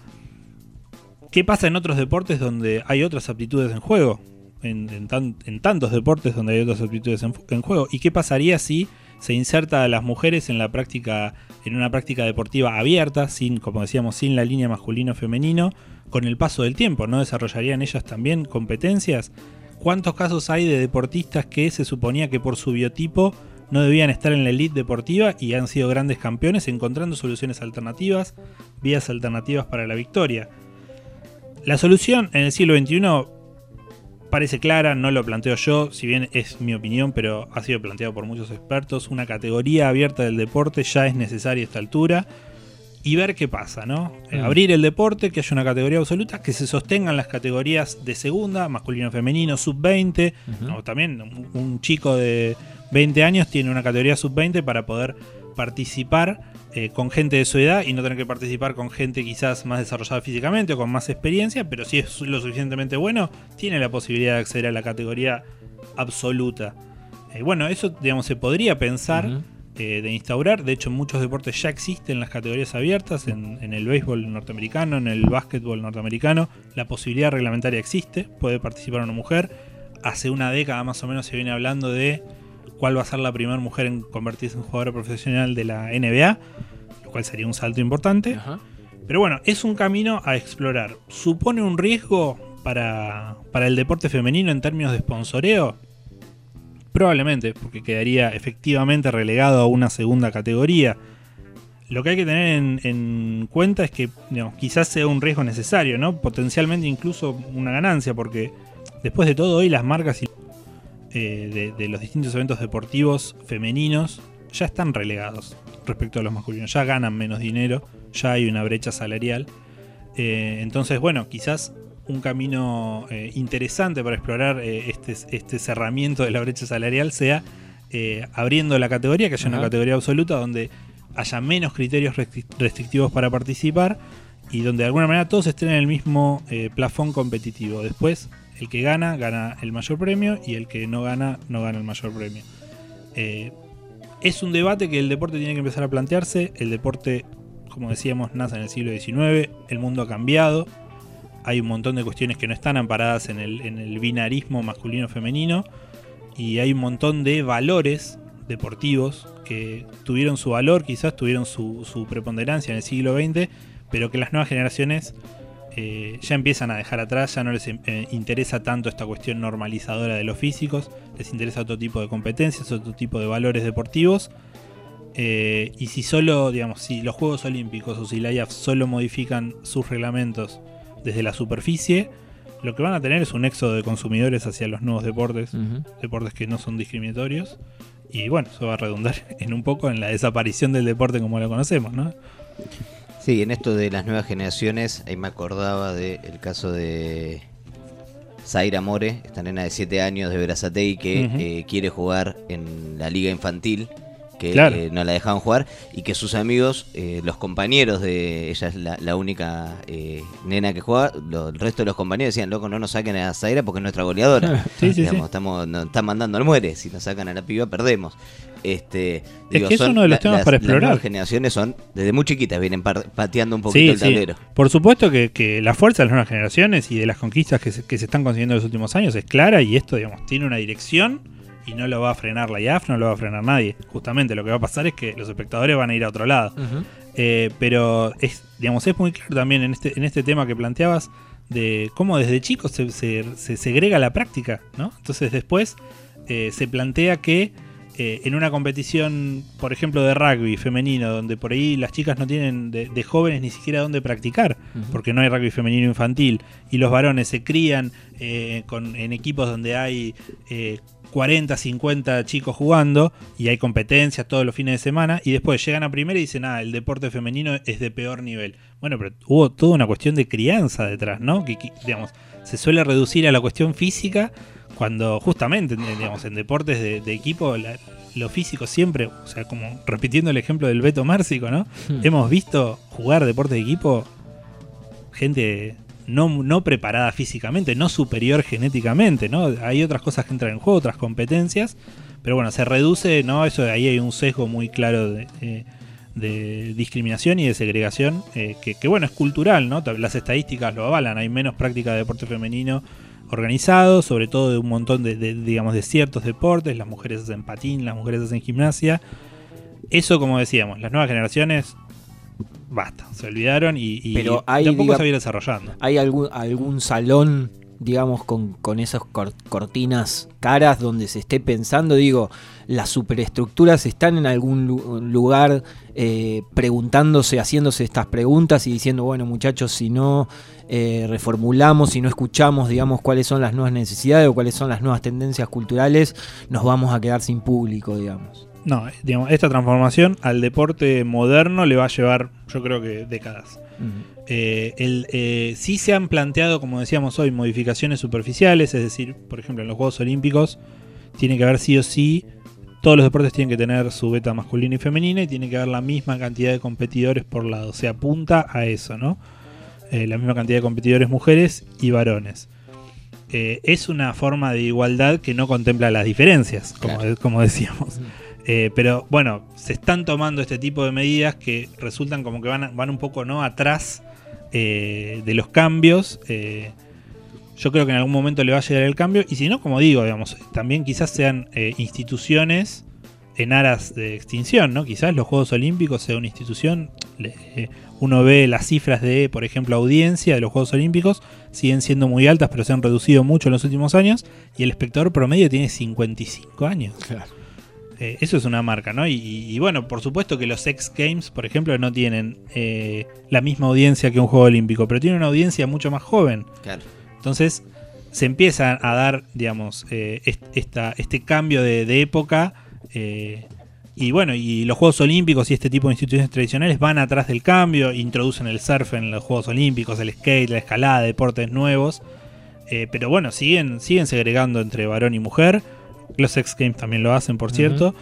¿qué pasa en otros deportes donde hay otras aptitudes en juego? En tantos deportes donde hay otras aptitudes en juego. ¿Y qué pasaría si se inserta a las mujeres en una práctica deportiva abierta, como decíamos, sin la línea masculino-femenino? Con el paso del tiempo, ¿no desarrollarían ellas también competencias? ¿Cuántos casos hay de deportistas que se suponía que por su biotipo no debían estar en la elite deportiva y han sido grandes campeones encontrando soluciones alternativas, vías alternativas para la victoria? La solución en el siglo XXI parece clara, no lo planteo yo, si bien es mi opinión, pero ha sido planteado por muchos expertos. Una categoría abierta del deporte ya es necesaria a esta altura. Y ver qué pasa, ¿no? Abrir el deporte, que haya una categoría absoluta, que se sostengan las categorías de segunda, masculino-femenino, sub-20. ¿No? También un chico de 20 años tiene una categoría sub-20 para poder participar con gente de su edad y no tener que participar con gente quizás más desarrollada físicamente o con más experiencia, pero si es lo suficientemente bueno, tiene la posibilidad de acceder a la categoría absoluta. Bueno, eso, digamos, se podría pensar de instaurar. De hecho, en muchos deportes ya existen las categorías abiertas. En el béisbol norteamericano, en el básquetbol norteamericano, la posibilidad reglamentaria existe. Puede participar una mujer. Hace una década más o menos se viene hablando de cuál va a ser la primera mujer en convertirse en jugadora profesional de la NBA, lo cual sería un salto importante. Pero bueno, es un camino a explorar. ¿Supone un riesgo para el deporte femenino en términos de sponsoreo? Probablemente, porque quedaría efectivamente relegado a una segunda categoría. Lo que hay que tener en cuenta es que, digamos, quizás sea un riesgo necesario, ¿no? Potencialmente incluso una ganancia, porque después de todo hoy las marcas de los distintos eventos deportivos femeninos ya están relegados respecto a los masculinos. Ya ganan menos dinero, ya hay una brecha salarial. Entonces, bueno, quizás un camino interesante para explorar este cerramiento de la brecha salarial sea abriendo la categoría, que haya una categoría absoluta donde haya menos criterios restrictivos para participar y donde de alguna manera todos estén en el mismo plafón competitivo. Después, el que gana, gana el mayor premio y el que no gana, no gana el mayor premio. Es un debate que el deporte tiene que empezar a plantearse. El deporte, como decíamos, nace en el siglo XIX, el mundo ha cambiado. Hay un montón de cuestiones que no están amparadas en el binarismo masculino-femenino y hay un montón de valores deportivos que tuvieron su valor, quizás tuvieron su preponderancia en el siglo XX, pero que las nuevas generaciones ya empiezan a dejar atrás, ya no les interesa tanto esta cuestión normalizadora de los físicos, les interesa otro tipo de competencias, otro tipo de valores deportivos. Y si solo, digamos, si los Juegos Olímpicos o si la IAF solo modifican sus reglamentos desde la superficie, lo que van a tener es un éxodo de consumidores hacia los nuevos deportes, deportes que no son discriminatorios, y bueno, eso va a redundar en un poco en la desaparición del deporte como lo conocemos, ¿no? Sí, en esto de las nuevas generaciones, ahí me acordaba del caso de Zaira More, esta nena de 7 años de Berazategui que quiere jugar en la liga infantil, que Claro. no la dejaban jugar y que sus amigos, los compañeros de ella es la única nena que juega, el resto de los compañeros decían, loco, no nos saquen a Zaira porque es nuestra goleadora. Sí, sí, Digamos, nos están mandando al muere, si nos sacan a la piba perdemos. Que es uno de los temas para explorar. Las nuevas generaciones son, desde muy chiquitas, vienen pateando un poquito el tablero. Por supuesto que la fuerza de las nuevas generaciones y de las conquistas que se están consiguiendo en los últimos años es clara, y esto, digamos, tiene una dirección y no lo va a frenar la IAF, no lo va a frenar nadie. Justamente lo que va a pasar es que los espectadores van a ir a otro lado. Pero es muy claro también en este tema que planteabas de cómo desde chicos se segrega la práctica, ¿no? Entonces después se plantea que en una competición, por ejemplo, de rugby femenino, donde por ahí las chicas no tienen de jóvenes ni siquiera dónde practicar, porque no hay rugby femenino infantil, y los varones se crían en equipos donde hay 40, 50 chicos jugando, y hay competencias todos los fines de semana, y después llegan a primera y dicen, el deporte femenino es de peor nivel. Bueno, pero hubo toda una cuestión de crianza detrás, ¿no? Que digamos, se suele reducir a la cuestión física, cuando justamente, digamos, en deportes de equipo, lo físico siempre, o sea, como repitiendo el ejemplo del Beto Márcico, ¿no? Hemos visto jugar deportes de equipo gente no preparada físicamente, no superior genéticamente, ¿no? Hay otras cosas que entran en juego, otras competencias, pero bueno, se reduce, ¿no? Eso de ahí hay un sesgo muy claro de discriminación y de segregación, que bueno, es cultural, ¿no? Las estadísticas lo avalan, hay menos práctica de deporte femenino organizado, sobre todo de un montón de ciertos deportes. Las mujeres hacen patín, las mujeres hacen gimnasia. Eso, como decíamos, las nuevas generaciones basta, se olvidaron y pero hay, tampoco se va a ir desarrollando. ¿Hay algún salón, digamos, con esas cortinas caras donde se esté pensando, las superestructuras están en algún lugar preguntándose, haciéndose estas preguntas y diciendo, bueno, muchachos, si no reformulamos, si no escuchamos, digamos, cuáles son las nuevas necesidades o cuáles son las nuevas tendencias culturales, nos vamos a quedar sin público, digamos? No, digamos, esta transformación al deporte moderno le va a llevar, yo creo que décadas. Sí se han planteado, como decíamos hoy, modificaciones superficiales, es decir, por ejemplo, en los Juegos Olímpicos tiene que haber sí o sí, todos los deportes tienen que tener su beta masculina y femenina y tiene que haber la misma cantidad de competidores por lado. Se apunta a eso, ¿no? La misma cantidad de competidores mujeres y varones. Es una forma de igualdad que no contempla las diferencias, como decíamos. Pero bueno, se están tomando este tipo de medidas que resultan como que van un poco, ¿no?, atrás de los cambios. Yo creo que en algún momento le va a llegar el cambio, y si no, como digo, digamos, también quizás sean instituciones en aras de extinción, ¿no? Quizás los Juegos Olímpicos sea una institución. Uno ve las cifras de, por ejemplo, audiencia de los Juegos Olímpicos, siguen siendo muy altas, pero se han reducido mucho en los últimos años, y el espectador promedio tiene 55 años. Claro. Eso es una marca, ¿no? Y bueno, por supuesto que los X Games, por ejemplo, no tienen la misma audiencia que un Juego Olímpico, pero tienen una audiencia mucho más joven. Claro. Entonces se empieza a dar, digamos, este cambio de época, y bueno, y los Juegos Olímpicos y este tipo de instituciones tradicionales van atrás del cambio, introducen el surf en los Juegos Olímpicos, el skate, la escalada, deportes nuevos, pero bueno, siguen segregando entre varón y mujer. Los X Games también lo hacen, por cierto.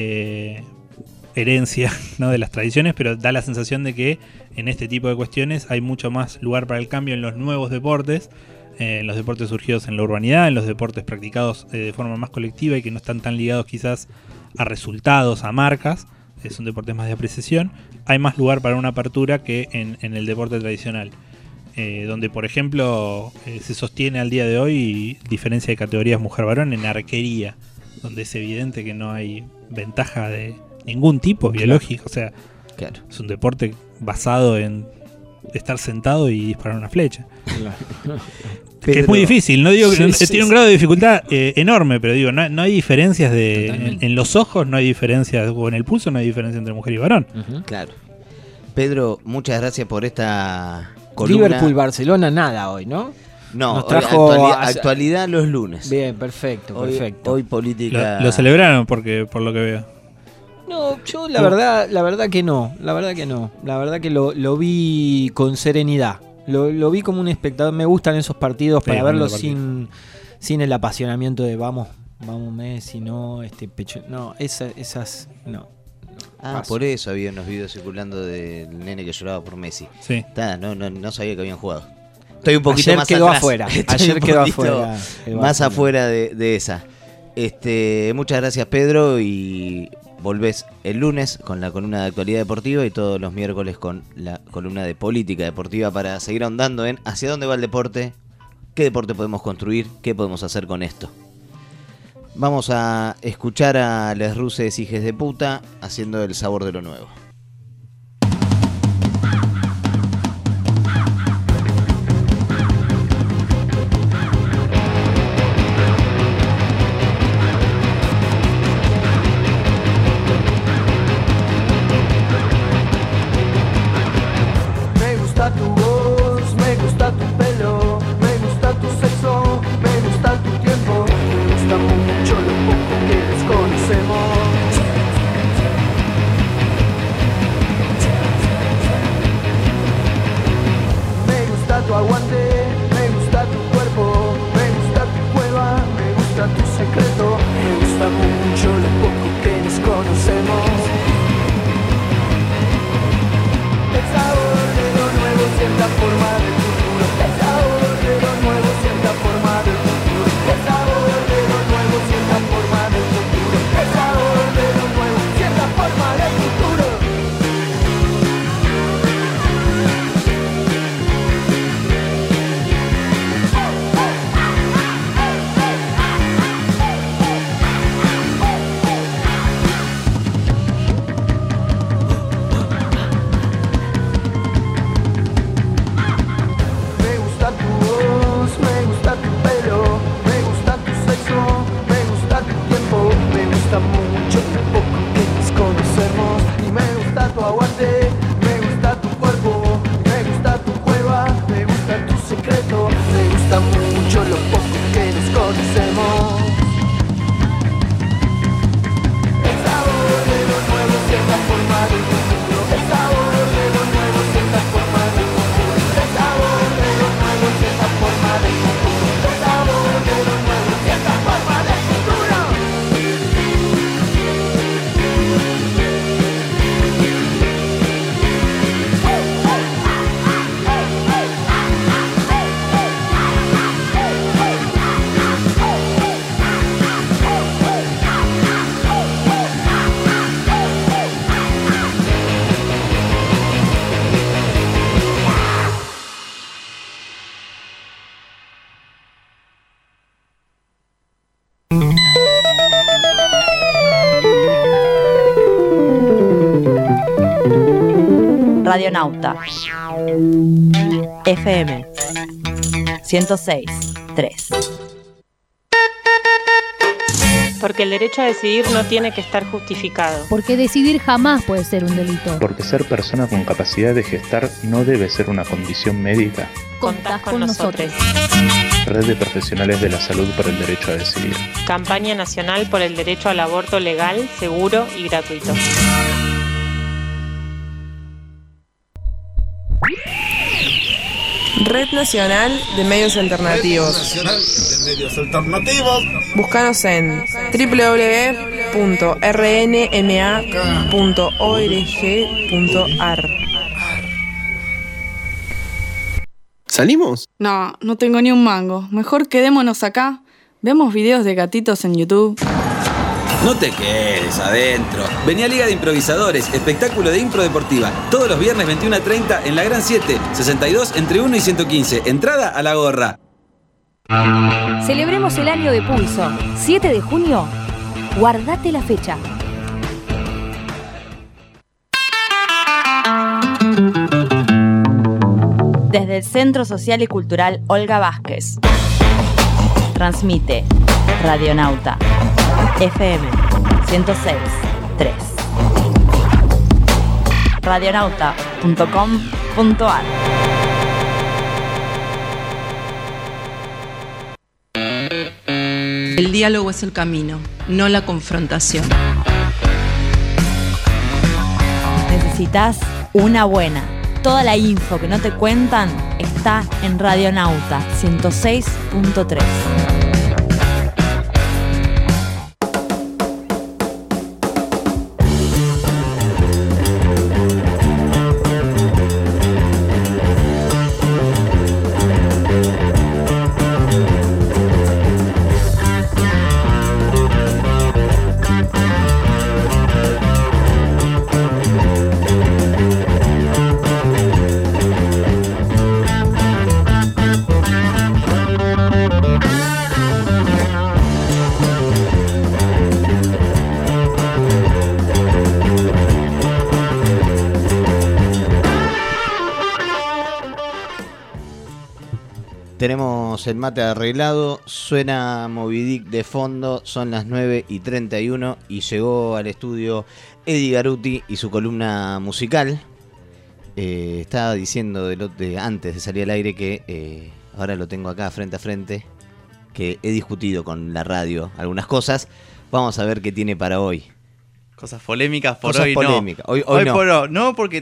Herencia, ¿no?, de las tradiciones, pero da la sensación de que en este tipo de cuestiones hay mucho más lugar para el cambio en los nuevos deportes, en los deportes surgidos en la urbanidad, en los deportes practicados de forma más colectiva y que no están tan ligados quizás a resultados, a marcas. Son deportes más de apreciación. Hay más lugar para una apertura que en el deporte tradicional. Donde, por ejemplo, se sostiene al día de hoy diferencia de categorías mujer-varón en arquería, donde es evidente que no hay ventaja de ningún tipo biológico. O sea, es un deporte basado en estar sentado y disparar una flecha. Claro. Que es muy difícil, no digo que tiene un grado de dificultad enorme, pero digo, no hay diferencias en los ojos, no hay diferencias, o en el pulso no hay diferencia entre mujer y varón. Claro. Pedro, muchas gracias por esta columna. Liverpool-Barcelona, nada hoy, ¿no? No, nos trajo actualidad los lunes. Bien, perfecto. Hoy política. Lo celebraron por lo que veo. No, yo la verdad que no. La verdad que lo vi con serenidad. Lo vi como un espectador. Me gustan esos partidos para verlos sin el apasionamiento de vamos Messi, no, pecho. No, esas no. paso. Por eso había unos videos circulando del nene que lloraba por Messi. Sí. No sabía que habían jugado. Estoy un poquito Ayer más quedó atrás. afuera. Estoy Ayer un quedó poquito afuera. Más afuera de esa. Muchas gracias, Pedro, y volvés el lunes con la columna de actualidad deportiva y todos los miércoles con la columna de política deportiva para seguir ahondando en hacia dónde va el deporte, qué deporte podemos construir, qué podemos hacer con esto. Vamos a escuchar a Les Ruses Hijes de Puta haciendo El Sabor de lo Nuevo. Me gusta tu voz, me gusta tu pelo, me gusta tu sexo, me gusta tu tiempo, me gusta mucho lo poco que desconocemos. Me gusta tu aguante, me gusta tu cuerpo, me gusta tu cueva, me gusta tu secreto, me gusta mucho lo poco que desconocemos. El sabor de lo nuevo sienta forma del futuro. El sabor de lo nuevo sienta forma del futuro. El sabor de lo nuevo sienta forma del futuro. El sabor de lo nuevo sienta forma del futuro. Me gusta tu voz, me gusta tu pelo, me gusta tu sexo, me gusta tu tiempo, me gusta mucho lo poco que desconocemos. Y me gusta tu aguante, me gusta tu cuerpo, me gusta tu cueva, me gusta tu secreto, me gusta mucho lo poco que desconocemos. El sabor de lo nuevo sienta forma del futuro. El sabor de lo nuevo sienta forma del futuro. El sabor de lo nuevo sienta forma del futuro. El sabor de lo nuevo sienta forma del futuro. Radionauta FM 106.3. Porque el derecho a decidir no tiene que estar justificado. Porque decidir jamás puede ser un delito. Porque ser persona con capacidad de gestar no debe ser una condición médica. Contás con nosotros. Red de Profesionales de la Salud por el Derecho a Decidir. Campaña Nacional por el Derecho al Aborto Legal, Seguro y Gratuito. Red Nacional de Medios Alternativos. Búscanos en www.rnma.org.ar. ¿Salimos? No tengo ni un mango. Mejor quedémonos acá. Vemos videos de gatitos en YouTube. No te quedes adentro. Vení a Liga de Improvisadores, espectáculo de impro deportiva. Todos los viernes 21:30 en la Gran 7, 62 entre 1 y 115. Entrada a la gorra. Celebremos el año de Pulso. 7 de junio. Guardate la fecha. Desde el Centro Social y Cultural Olga Vázquez. Transmite Radionauta FM 106.3. Radionauta.com.ar. El diálogo es el camino, no la confrontación. Necesitas una buena. Toda la info que no te cuentan está en Radionauta 106.3. Tenemos el mate arreglado, suena Moby Dick de fondo, son las 9:31 y llegó al estudio Eddie Garuti y su columna musical. Estaba diciendo antes de salir al aire que ahora lo tengo acá frente a frente, que he discutido con la radio algunas cosas. Vamos a ver qué tiene para hoy. Cosas polémicas por Cosas hoy polémicas. no. Hoy no. Por hoy no, porque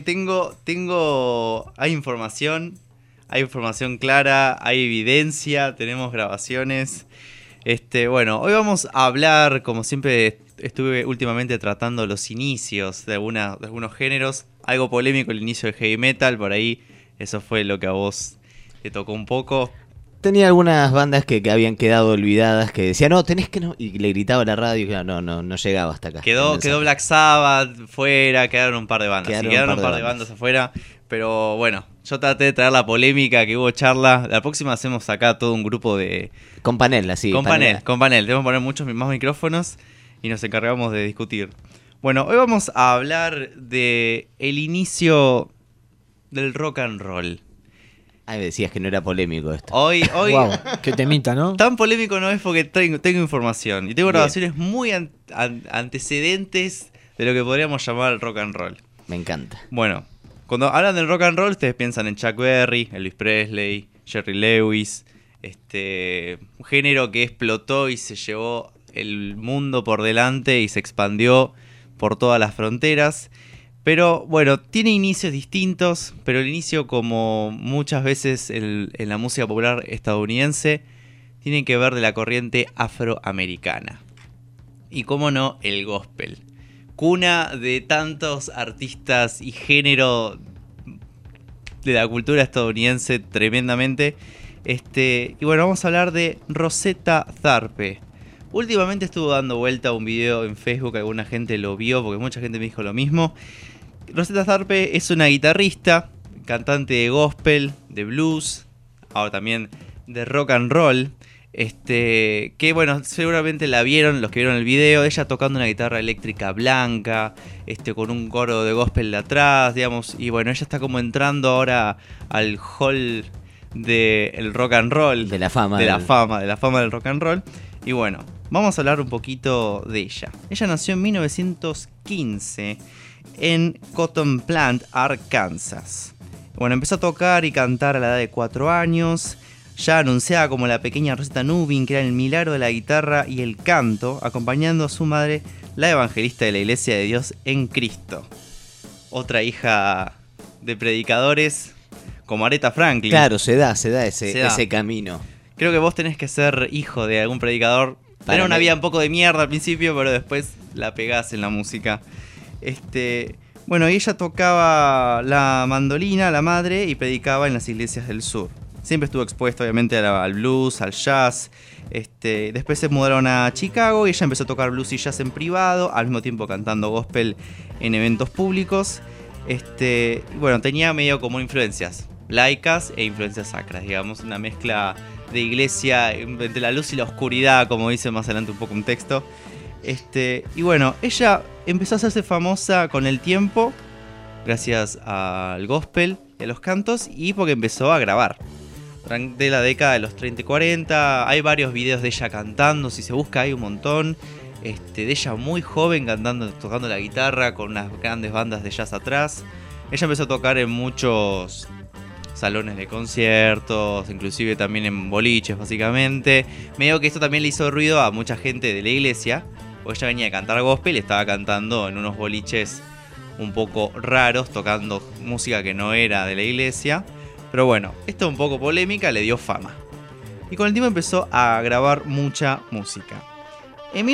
hay información. Hay información clara, hay evidencia, tenemos grabaciones. Bueno, hoy vamos a hablar, como siempre estuve últimamente tratando los inicios de algunos géneros. Algo polémico el inicio del heavy metal, por ahí eso fue lo que a vos te tocó un poco. Tenía algunas bandas que habían quedado olvidadas, que decían, no, tenés que no, y le gritaba a la radio, y no llegaba hasta acá. Quedó Black Sabbath fuera, quedaron un par de bandas. Quedaron un par de bandas afuera, pero bueno, yo traté de traer la polémica, que hubo charla. La próxima hacemos acá todo un grupo de... Con panel, así. Con panel. Tenemos que poner muchos más micrófonos y nos encargamos de discutir. Bueno, hoy vamos a hablar de el inicio del rock and roll. Ay, me decías que no era polémico esto. Hoy wow, qué temita, ¿no? Tan polémico no es porque tengo información. Y tengo grabaciones muy antecedentes de lo que podríamos llamar el rock and roll. Me encanta. Bueno, cuando hablan del rock and roll, ustedes piensan en Chuck Berry, Elvis Presley, Jerry Lewis. Un género que explotó y se llevó el mundo por delante y se expandió por todas las fronteras. Pero bueno, tiene inicios distintos, pero el inicio, como muchas veces en la música popular estadounidense, tiene que ver de la corriente afroamericana. Y cómo no, el gospel. Cuna de tantos artistas y género de la cultura estadounidense tremendamente. Y bueno, vamos a hablar de Rosetta Tharpe. Últimamente estuvo dando vuelta un video en Facebook, alguna gente lo vio porque mucha gente me dijo lo mismo. Rosetta Tharpe es una guitarrista, cantante de gospel, de blues, ahora también de rock and roll. Que bueno, seguramente la vieron, los que vieron el video, ella tocando una guitarra eléctrica blanca, con un coro de gospel de atrás, digamos. Y bueno, ella está como entrando ahora al hall del rock and roll. De la fama del rock and roll. Y bueno, vamos a hablar un poquito de ella. Ella nació en 1915 en Cotton Plant, Arkansas. Bueno, empezó a tocar y cantar a la edad de 4 años. Ya anunciada como la pequeña Rosetta Nubin, que era el milagro de la guitarra y el canto, acompañando a su madre, la evangelista de la Iglesia de Dios en Cristo. Otra hija de predicadores como Aretha Franklin. Claro, se da ese camino. Creo que vos tenés que ser hijo de algún predicador. Tener una vida un poco de mierda al principio, pero después la pegás en la música. Bueno, y ella tocaba la mandolina, la madre, y predicaba en las iglesias del sur. Siempre estuvo expuesta, obviamente, al blues, al jazz. Después se mudaron a Chicago y ella empezó a tocar blues y jazz en privado, al mismo tiempo cantando gospel en eventos públicos. Bueno, tenía medio como influencias laicas e influencias sacras, digamos, una mezcla de iglesia entre la luz y la oscuridad, como dice más adelante un poco un texto. Y bueno, ella empezó a hacerse famosa con el tiempo, gracias al gospel y a los cantos, y porque empezó a grabar. Durante la década de los 30 y 40, hay varios videos de ella cantando, si se busca hay un montón. De ella muy joven tocando la guitarra, con unas grandes bandas de jazz atrás. Ella empezó a tocar en muchos salones de conciertos, inclusive también en boliches, básicamente. Medio que esto también le hizo ruido a mucha gente de la iglesia, porque ella venía a cantar gospel y estaba cantando en unos boliches un poco raros, tocando música que no era de la iglesia. Pero bueno, esto un poco polémica, le dio fama. Y con el tiempo empezó a grabar mucha música. En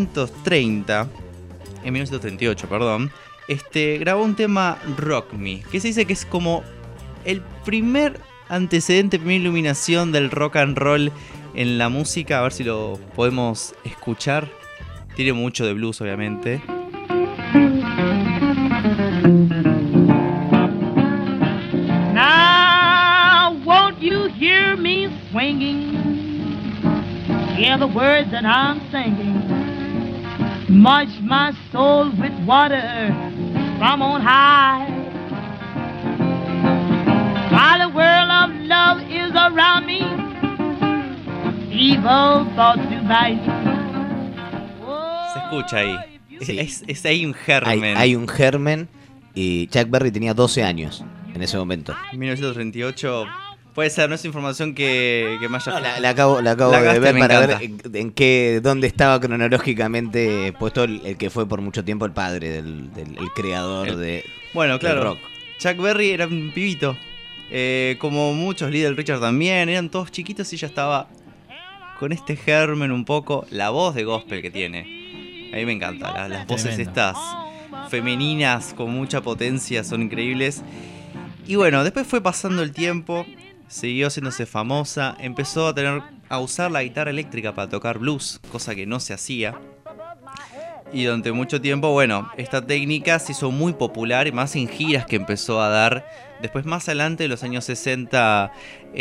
1938, grabó un tema Rock Me, que se dice que es como el primer antecedente, primera iluminación del rock and roll en la música. A ver si lo podemos escuchar. Tiene mucho de blues, obviamente. Now won't you hear me swinging? Hear the words that I'm singing. Much my soul with water from on high. While the world of love is around me, evil thoughts do bite. Se escucha ahí. Sí. Es ahí un germen. Hay un germen y Chuck Berry tenía 12 años en ese momento. 1938. Puede ser, no es información que me haya... No, la acabo de ver para ver dónde estaba cronológicamente puesto el que fue por mucho tiempo el padre el creador de Bueno, claro. del rock. Chuck Berry era un pibito. Como muchos, Little Richard también. Eran todos chiquitos y ya estaba con este germen un poco. La voz de gospel que tiene. A mí me encanta. Las voces estas femeninas con mucha potencia son increíbles. Y bueno, después fue pasando el tiempo. Siguió haciéndose famosa, empezó a usar la guitarra eléctrica para tocar blues, cosa que no se hacía. Y durante mucho tiempo, bueno, esta técnica se hizo muy popular, y más en giras que empezó a dar. Después, más adelante, en los años 60,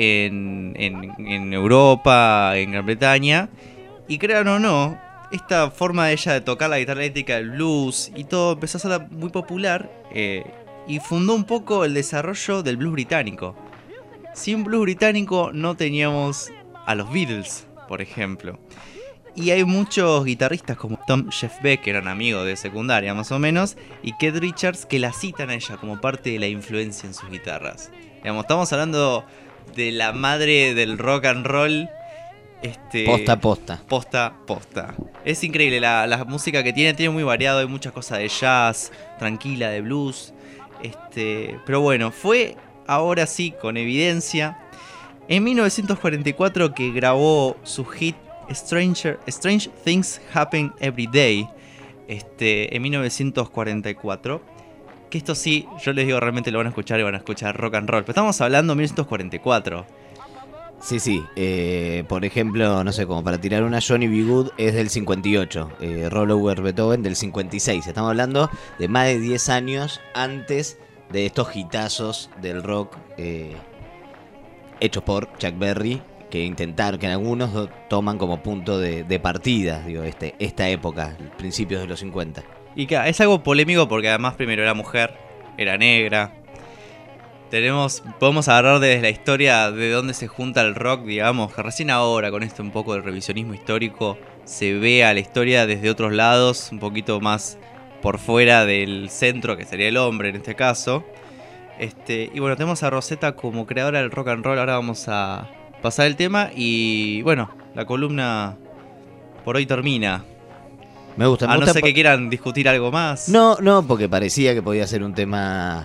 en Europa, en Gran Bretaña. Y crean o no, esta forma de ella de tocar la guitarra eléctrica, el blues y todo, empezó a ser muy popular. Y fundó un poco el desarrollo del blues británico. Sin blues británico no teníamos a los Beatles, por ejemplo. Y hay muchos guitarristas como Tom Jeff Beck, que eran amigos de secundaria más o menos, y Keith Richards, que la citan a ella como parte de la influencia en sus guitarras. Digamos, estamos hablando de la madre del rock and roll. Posta. Es increíble, la música que tiene muy variado, hay muchas cosas de jazz, tranquila, de blues. Pero bueno, fue... Ahora sí, con evidencia, en 1944 que grabó su hit Strange Things Happen Every Day, en 1944, que esto sí, yo les digo, realmente lo van a escuchar y van a escuchar rock and roll, pero estamos hablando de 1944. Sí, por ejemplo, no sé, como para tirar una, Johnny B. Good es del 58, Roll Over Beethoven del 56, estamos hablando de más de 10 años antes de estos hitazos del rock hechos por Chuck Berry, que algunos toman como punto de partida, digo, esta época, principios de los 50. Y que es algo polémico porque además primero era mujer, era negra. Podemos agarrar desde la historia de dónde se junta el rock, digamos, que recién ahora con un poco de revisionismo histórico se ve a la historia desde otros lados, un poquito más por fuera del centro, que sería el hombre en este caso. Y bueno, tenemos a Rosetta como creadora del rock and roll. Ahora vamos a pasar el tema y bueno, la columna por hoy termina. Me gusta. No sé que quieran discutir algo más. No, porque parecía que podía ser un tema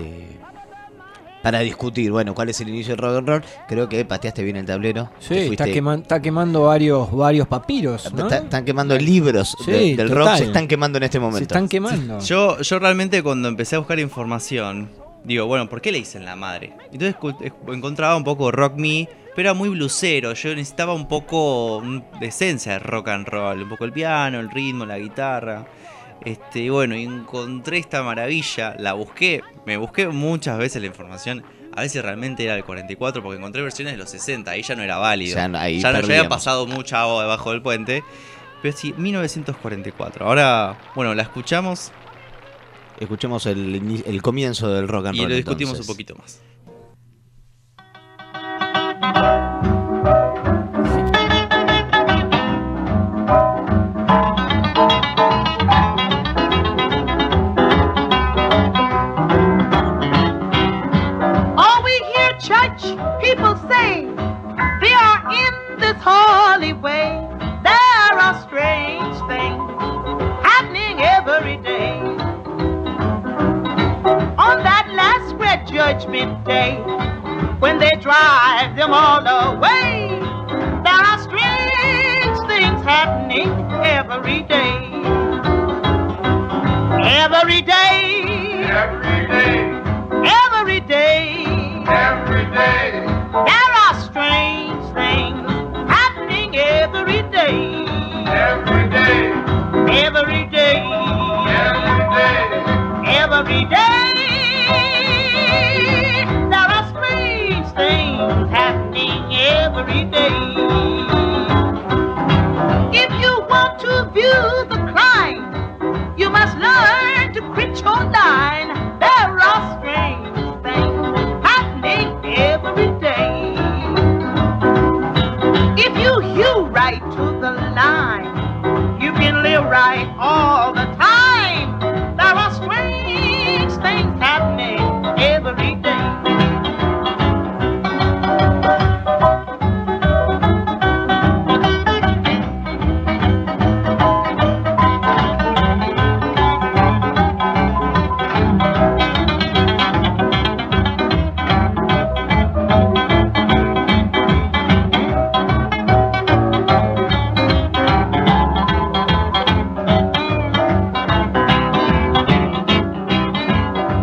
para discutir. Bueno, ¿cuál es el inicio del rock and roll? Creo que pateaste bien el tablero. Sí, está quemando varios papiros, ¿no? Están quemando libros del rock, se están quemando en este momento. Se están quemando. Yo realmente cuando empecé a buscar información, digo, bueno, ¿por qué le dicen la madre? Entonces encontraba un poco Rock Me, pero era muy blusero. Yo necesitaba un poco de esencia de rock and roll, un poco el piano, el ritmo, la guitarra. Y bueno, encontré esta maravilla, me busqué muchas veces la información, a veces realmente era el 44 porque encontré versiones de los 60, ahí ya no era válido, ya había pasado mucha agua debajo del puente, pero sí, 1944, ahora, bueno, la escuchamos el comienzo del rock and roll y lo discutimos entonces. Un poquito más. People say they are in this holy way. There are strange things happening every day. On that last great judgment day, when they drive them all away, there are strange things happening every day. Every day. Every day. Every day. Every day. There are strange things happening every day. Every day. Every day. Every day. Every day. There are strange things happening every day. If you want to view the climb, you must learn to quit your line. There are strange things happening every day. If you hear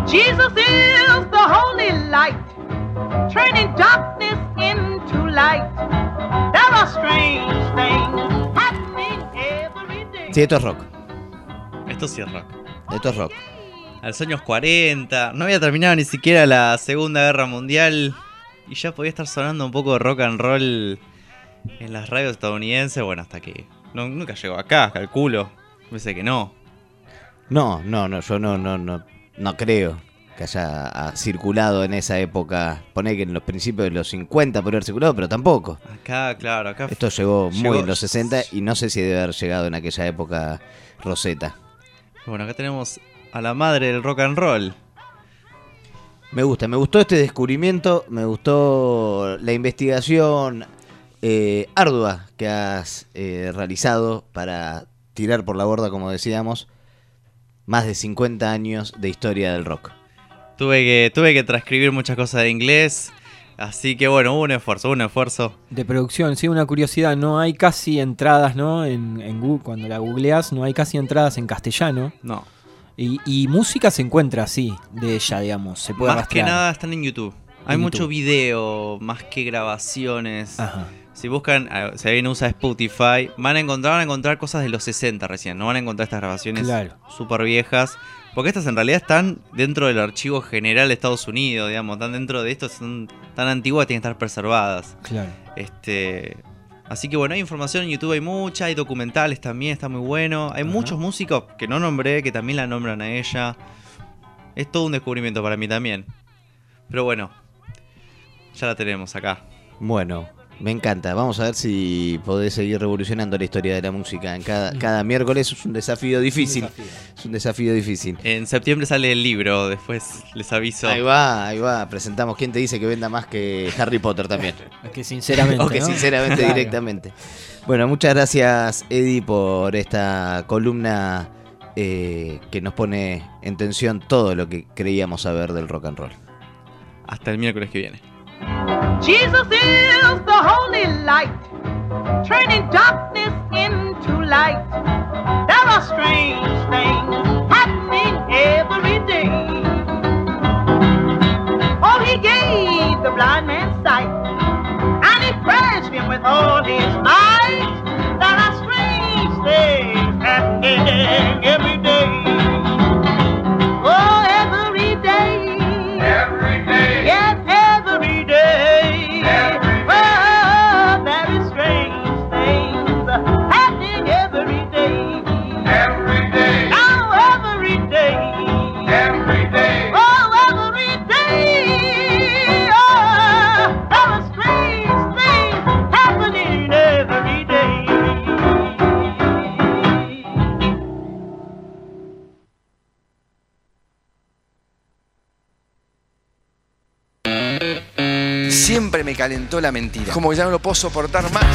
Jesus is the holy light, turning darkness into light. There are strange things happening every day. Sí, esto es rock. Esto sí es rock. Esto es rock. A los años 40, no había terminado ni siquiera la Segunda Guerra Mundial y ya podía estar sonando un poco de rock and roll en las radios estadounidenses. Bueno, hasta que nunca llegó acá, calculo. Pensé que no. No, yo no creo que haya circulado en esa época. Poné que en los principios de los 50 podría haber circulado, pero tampoco. Acá, claro, acá. Esto llegó muy en los 60 y no sé si debe haber llegado en aquella época Rosetta. Bueno, acá tenemos a la madre del rock and roll. Me gustó este descubrimiento, me gustó la investigación ardua que has realizado para tirar por la borda, como decíamos, más de 50 años de historia del rock. Tuve que transcribir muchas cosas de inglés, así que bueno, hubo un esfuerzo. De producción, sí, una curiosidad, no hay casi entradas, ¿no? En Google, cuando la googleas, no hay casi entradas en castellano. No. Y música se encuentra así, de ella, digamos, se puede Más rastrear. que nada están en YouTube. Hay mucho video, más que grabaciones. Ajá. Si buscan, si alguien usa Spotify, van a encontrar cosas de los 60 recién. No van a encontrar estas grabaciones súper viejas. Porque estas en realidad están dentro del archivo general de Estados Unidos, digamos. Están dentro de esto, son tan antiguas, tienen que estar preservadas. Claro. Así que bueno, hay información en YouTube, hay mucha, hay documentales también, está muy bueno. Hay muchos músicos que no nombré, que también la nombran a ella. Es todo un descubrimiento para mí también. Pero bueno, ya la tenemos acá. Bueno, me encanta. Vamos a ver si podés seguir revolucionando la historia de la música en cada miércoles. Es un desafío difícil. Es un desafío difícil. En septiembre sale el libro, después les aviso. Ahí va. Presentamos quién te dice que venda más que Harry Potter también. Que sinceramente. O que ¿no? sinceramente Claro. Directamente. Bueno, muchas gracias, Eddie, por esta columna que nos pone en tensión todo lo que creíamos saber del rock and roll. Hasta el miércoles que viene. Jesus is the holy light, turning darkness into light. There are strange things happening every day. Oh, he gave the blind man sight, and he praised him with all his might. There are strange things happening every day. Oh, every day. Every day. Yes, every day. Every day. Oh, very strange things happening every day. Every day. Oh, every day. Every day. Oh, every day. Oh, there are strange things happening every day. Siempre me calentó la mentira. Como que ya no lo puedo soportar más.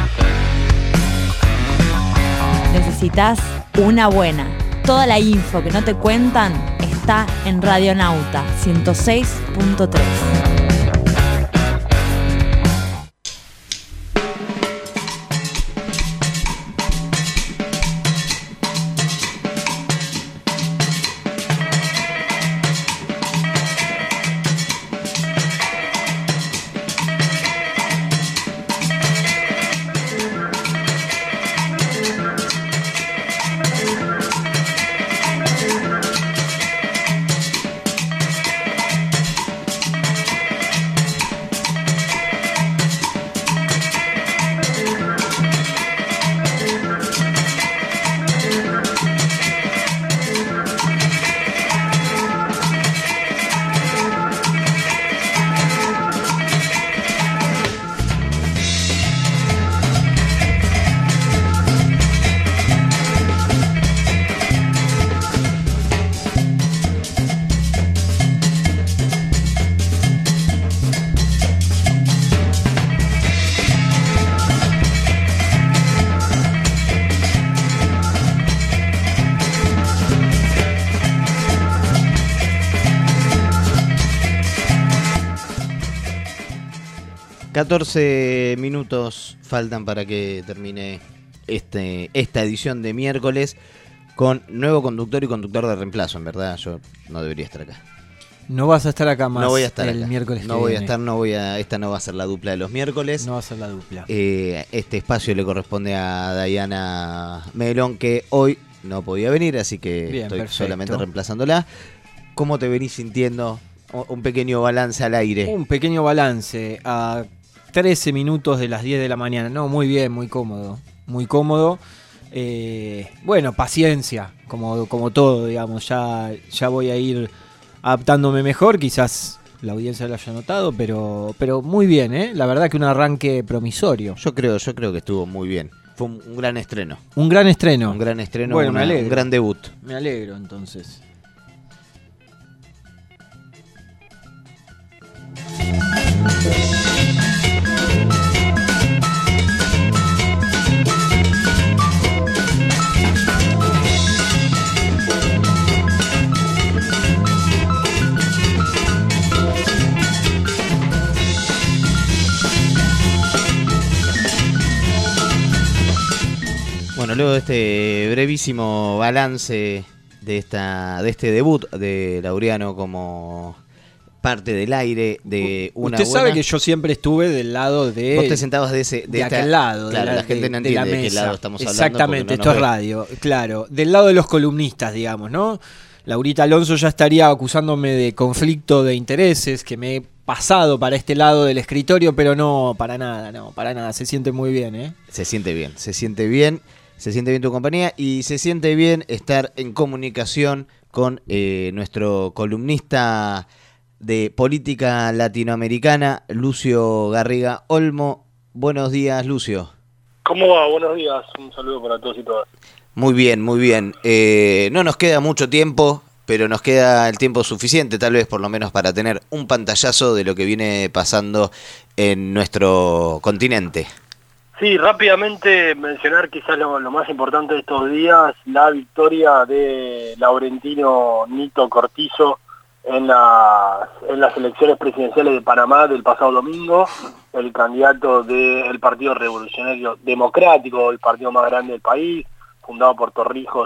Necesitas una buena. Toda la info que no te cuentan está en Radionauta 106.3. ...14 minutos faltan para que termine esta edición de miércoles... con nuevo conductor y conductor de reemplazo. En verdad, yo no debería estar acá. No vas a estar acá más. No voy a estar el acá. miércoles. No que voy a viene. estar, esta no va a ser la dupla de los miércoles. No va a ser la dupla. Este espacio le corresponde a Diana Melón, que hoy no podía venir, así que Bien, estoy perfecto. solamente reemplazándola. ¿Cómo te venís sintiendo? Un pequeño balance al aire. Un pequeño balance a 13 minutos de las 10 de la mañana. No, muy bien, muy cómodo. Muy cómodo. Bueno, paciencia, como todo, digamos. Ya voy a ir adaptándome mejor. Quizás la audiencia lo haya notado, pero muy bien, ¿eh? La verdad que un arranque promisorio. Yo creo que estuvo muy bien. Fue un gran estreno. Un gran estreno. Un gran estreno, Bueno, me alegro. un gran debut. Me alegro, entonces. Bueno, luego de este brevísimo balance de este debut de Laureano como parte del aire de una Usted sabe buena... que yo siempre estuve del lado de... Vos te sentabas de esta- aquel lado. Claro, la gente no entiende de qué lado estamos hablando. Exactamente, porque no esto es nos ve. radio. Claro, del lado de los columnistas, digamos, ¿no? Laurita Alonso ya estaría acusándome de conflicto de intereses, que me he pasado para este lado del escritorio, pero no, para nada. Se siente muy bien, ¿eh? Se siente bien tu compañía y se siente bien estar en comunicación con nuestro columnista de política latinoamericana, Lucio Garriga Olmo. Buenos días, Lucio. ¿Cómo va? Buenos días. Un saludo para todos y todas. Muy bien, muy bien. No nos queda mucho tiempo, pero nos queda el tiempo suficiente, tal vez por lo menos para tener un pantallazo de lo que viene pasando en nuestro continente. Sí, rápidamente mencionar quizás lo más importante de estos días, la victoria de Laurentino Nito Cortizo en las elecciones presidenciales de Panamá del pasado domingo, el candidato del Partido Revolucionario Democrático, el partido más grande del país, fundado por Torrijos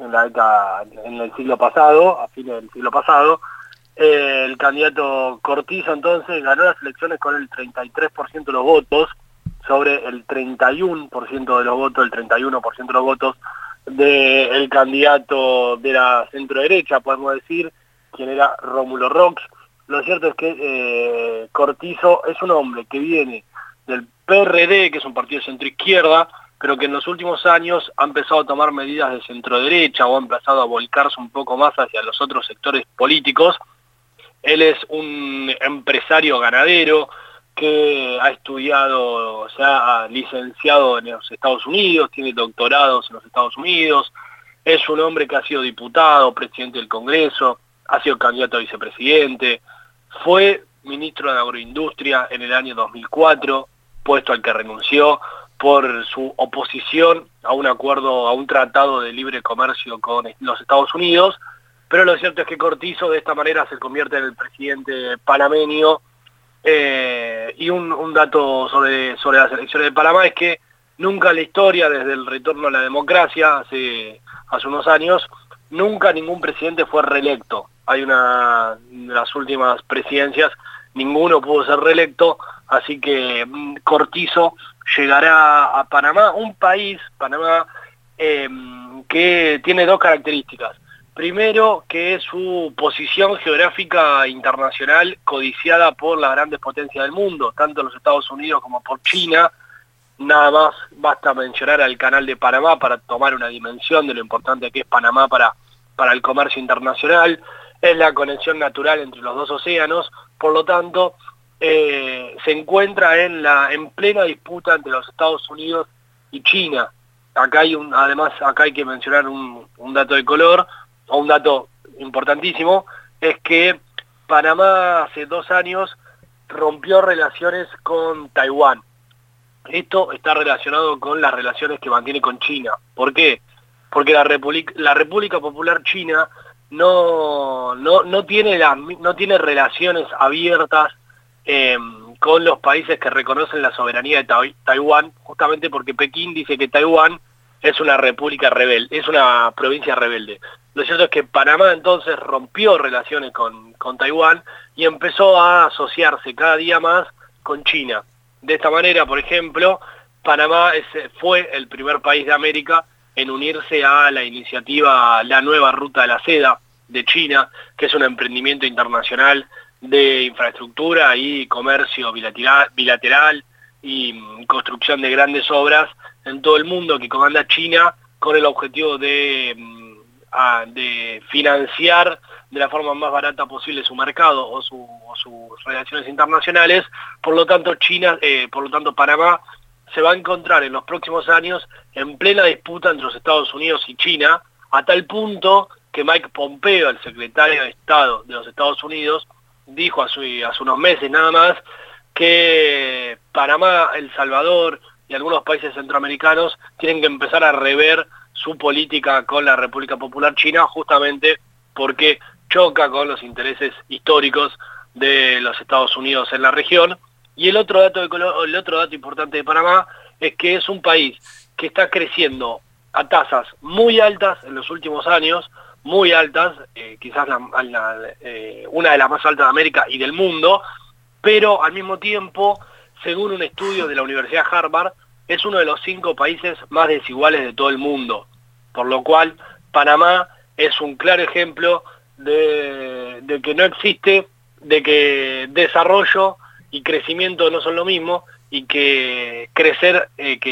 en el siglo pasado, a fines del siglo pasado. El candidato Cortizo entonces ganó las elecciones con el 33% de los votos, sobre el 31% de los votos, el 31% de los votos del candidato de la centro-derecha, podemos decir, quien era Rómulo Rox. Lo cierto es que Cortizo es un hombre que viene del PRD, que es un partido de centro-izquierda, pero que en los últimos años ha empezado a tomar medidas de centro-derecha o ha empezado a volcarse un poco más hacia los otros sectores políticos. Él es un empresario ganadero que ha estudiado, se ha licenciado en los Estados Unidos, tiene doctorados en los Estados Unidos, es un hombre que ha sido diputado, presidente del Congreso, ha sido candidato a vicepresidente, fue ministro de Agroindustria en el año 2004, puesto al que renunció por su oposición a un acuerdo, a un tratado de libre comercio con los Estados Unidos, pero lo cierto es que Cortizo de esta manera se convierte en el presidente panameño. Y un dato sobre las elecciones de Panamá es que nunca en la historia, desde el retorno a la democracia hace unos años, nunca ningún presidente fue reelecto. De las últimas presidencias, ninguno pudo ser reelecto, así que Cortizo llegará a Panamá, un país, Panamá, que tiene dos características. Primero, que es su posición geográfica internacional codiciada por las grandes potencias del mundo, tanto los Estados Unidos como por China. Nada más basta mencionar al Canal de Panamá para tomar una dimensión de lo importante que es Panamá para el comercio internacional. Es la conexión natural entre los dos océanos, por lo tanto, se encuentra en plena disputa entre los Estados Unidos y China. Acá hay que mencionar un dato de color, o un dato importantísimo, es que Panamá hace 2 años rompió relaciones con Taiwán. Esto está relacionado con las relaciones que mantiene con China. ¿Por qué? Porque la República Popular China no tiene relaciones abiertas con los países que reconocen la soberanía de Taiwán, justamente porque Pekín dice que Taiwán es una república rebelde, es una provincia rebelde. Lo cierto es que Panamá entonces rompió relaciones con Taiwán y empezó a asociarse cada día más con China. De esta manera, por ejemplo, Panamá fue el primer país de América en unirse a la iniciativa La Nueva Ruta de la Seda de China, que es un emprendimiento internacional de infraestructura y comercio bilateral y construcción de grandes obras en todo el mundo que comanda China con el objetivo de financiar de la forma más barata posible su mercado o sus relaciones internacionales. Por lo tanto, Panamá se va a encontrar en los próximos años en plena disputa entre los Estados Unidos y China, a tal punto que Mike Pompeo, el secretario de Estado de los Estados Unidos, dijo hace unos meses nada más que Panamá, El Salvador y algunos países centroamericanos tienen que empezar a rever su política con la República Popular China, justamente porque choca con los intereses históricos de los Estados Unidos en la región. Y el otro dato importante de Panamá es que es un país que está creciendo a tasas muy altas en los últimos años, muy altas, quizás una de las más altas de América y del mundo, pero al mismo tiempo, según un estudio de la Universidad Harvard, es uno de los 5 países más desiguales de todo el mundo, por lo cual Panamá es un claro ejemplo de que no existe, de que desarrollo y crecimiento no son lo mismo, y que crecer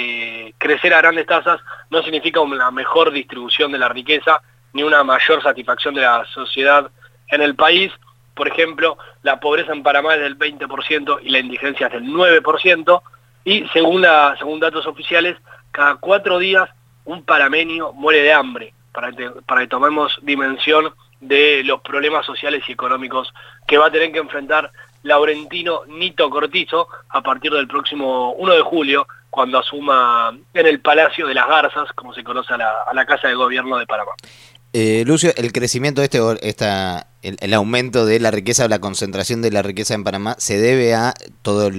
a grandes tasas no significa una mejor distribución de la riqueza ni una mayor satisfacción de la sociedad en el país. Por ejemplo, la pobreza en Panamá es del 20% y la indigencia es del 9%, y según datos oficiales, cada 4 días un panameño muere de hambre, para que tomemos dimensión de los problemas sociales y económicos que va a tener que enfrentar Laurentino Nito Cortizo a partir del próximo 1 de julio, cuando asuma en el Palacio de las Garzas, como se conoce a la Casa de Gobierno de Panamá. Lucio, el crecimiento el aumento de la riqueza o la concentración de la riqueza en Panamá se debe a todo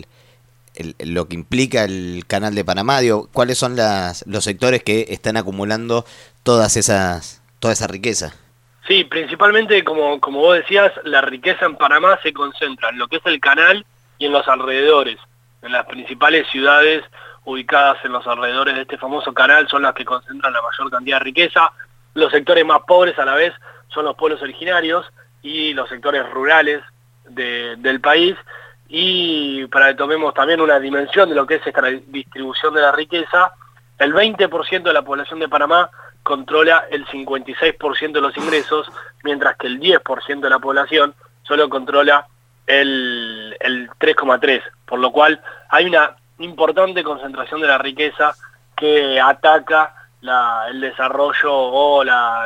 lo que implica el Canal de Panamá. Digo, ¿cuáles son los sectores que están acumulando toda esa riqueza? Sí, principalmente, como vos decías, la riqueza en Panamá se concentra en lo que es el canal y en los alrededores. En las principales ciudades ubicadas en los alrededores de este famoso canal son las que concentran la mayor cantidad de riqueza. Los sectores más pobres a la vez son los pueblos originarios y los sectores rurales del país. Y para que tomemos también una dimensión de lo que es esta distribución de la riqueza, el 20% de la población de Panamá controla el 56% de los ingresos, mientras que el 10% de la población solo controla el 3,3%, por lo cual hay una importante concentración de la riqueza que ataca el desarrollo o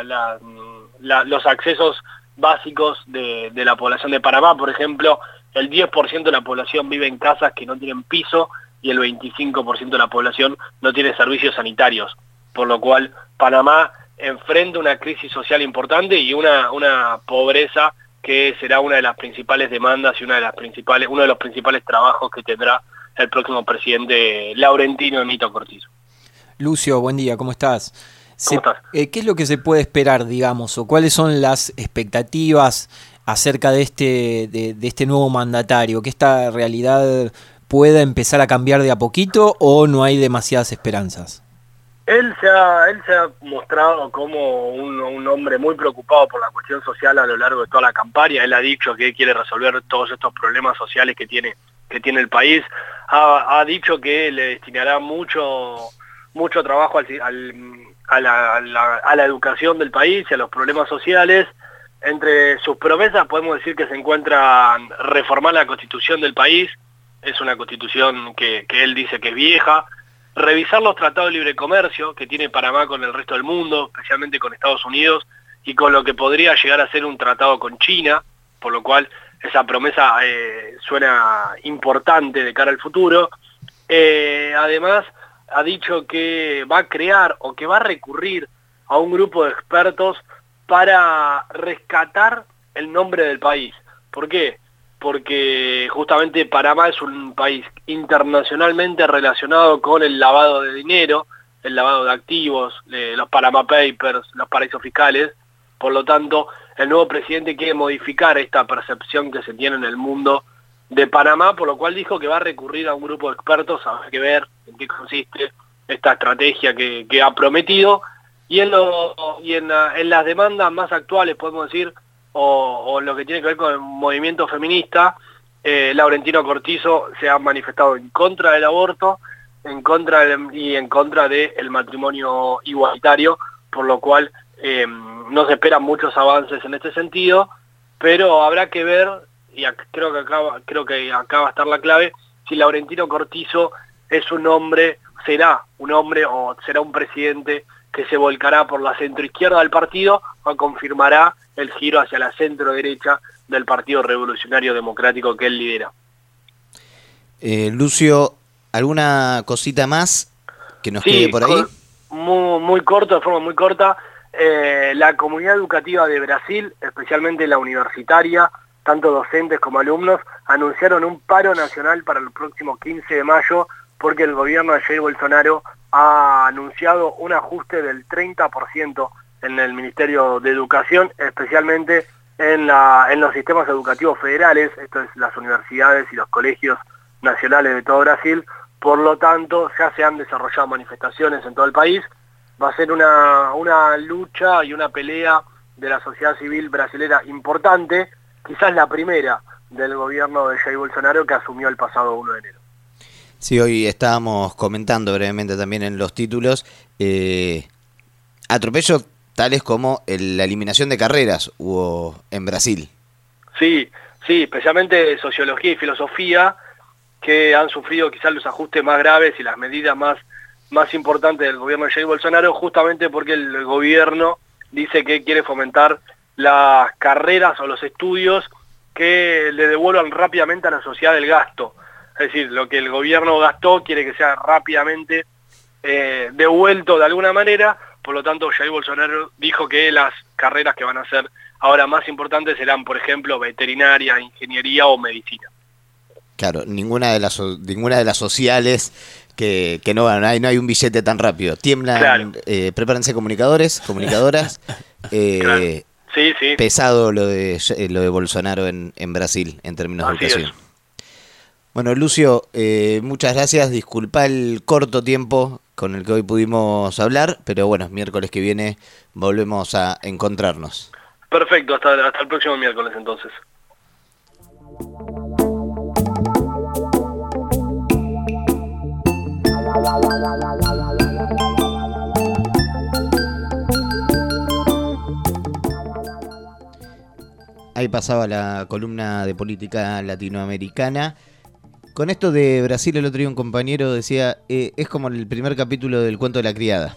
los accesos básicos de la población de Panamá. Por ejemplo, el 10% de la población vive en casas que no tienen piso y el 25% de la población no tiene servicios sanitarios, por lo cual Panamá enfrenta una crisis social importante y una pobreza que será una de las principales demandas y uno de los principales trabajos que tendrá el próximo presidente Laurentino Nito Cortizo. Lucio, buen día, ¿cómo estás? ¿Cómo estás? ¿Qué es lo que se puede esperar, digamos, o cuáles son las expectativas acerca de este nuevo mandatario? ¿Que esta realidad pueda empezar a cambiar de a poquito o no hay demasiadas esperanzas? Él se ha mostrado como un hombre muy preocupado por la cuestión social a lo largo de toda la campaña. Él ha dicho que quiere resolver todos estos problemas sociales que tiene el país. Ha dicho que le destinará mucho trabajo a la educación del país y a los problemas sociales. Entre sus promesas podemos decir que se encuentra reformar la constitución del país. Es una constitución que él dice que es vieja. Revisar los tratados de libre comercio que tiene Panamá con el resto del mundo, especialmente con Estados Unidos, y con lo que podría llegar a ser un tratado con China, por lo cual esa promesa suena importante de cara al futuro. Además, ha dicho que va a crear o que va a recurrir a un grupo de expertos para rescatar el nombre del país. ¿Por qué? Porque justamente Panamá es un país internacionalmente relacionado con el lavado de dinero, el lavado de activos, los Panama Papers, los paraísos fiscales. Por lo tanto, el nuevo presidente quiere modificar esta percepción que se tiene en el mundo de Panamá, por lo cual dijo que va a recurrir a un grupo de expertos a ver en qué consiste esta estrategia que ha prometido. Y en las demandas más actuales, podemos decir, o lo que tiene que ver con el movimiento feminista, Laurentino Cortizo se ha manifestado en contra del aborto, en contra del matrimonio igualitario, por lo cual no se esperan muchos avances en este sentido, pero habrá que ver, y creo que acá va a estar la clave, si Laurentino Cortizo será un hombre o será un presidente que se volcará por la centroizquierda del partido o confirmará el giro hacia la centro-derecha del Partido Revolucionario Democrático que él lidera. Lucio, ¿alguna cosita más que nos quede por ahí? Muy corto, de forma muy corta. La comunidad educativa de Brasil, especialmente la universitaria, tanto docentes como alumnos, anunciaron un paro nacional para el próximo 15 de mayo porque el gobierno de Jair Bolsonaro ha anunciado un ajuste del 30% en el Ministerio de Educación, especialmente en los sistemas educativos federales, esto es las universidades y los colegios nacionales de todo Brasil. Por lo tanto, ya se han desarrollado manifestaciones en todo el país. Va a ser una lucha y una pelea de la sociedad civil brasilera importante, quizás la primera del gobierno de Jair Bolsonaro, que asumió el pasado 1 de enero. Sí, hoy estábamos comentando brevemente también en los títulos atropellos tales como la eliminación de carreras hubo en Brasil. Sí, especialmente sociología y filosofía, que han sufrido quizás los ajustes más graves y las medidas más importantes del gobierno de Jair Bolsonaro, justamente porque el gobierno dice que quiere fomentar las carreras o los estudios que le devuelvan rápidamente a la sociedad el gasto. Es decir, lo que el gobierno gastó quiere que sea rápidamente devuelto de alguna manera. Por lo tanto, Jair Bolsonaro dijo que las carreras que van a ser ahora más importantes serán, por ejemplo, veterinaria, ingeniería o medicina. Claro, ninguna de las sociales que no van, no hay un billete tan rápido. Tiemblan, claro. Prepárense comunicadoras. Claro. Sí. Pesado lo de Bolsonaro en Brasil en términos de educación. Es. Bueno, Lucio, muchas gracias. Disculpa el corto tiempo con el que hoy pudimos hablar, pero bueno, miércoles que viene volvemos a encontrarnos. Perfecto, hasta el próximo miércoles entonces. Ahí pasaba la columna de política latinoamericana. Con esto de Brasil, el otro día un compañero decía, es como el primer capítulo del cuento de la criada.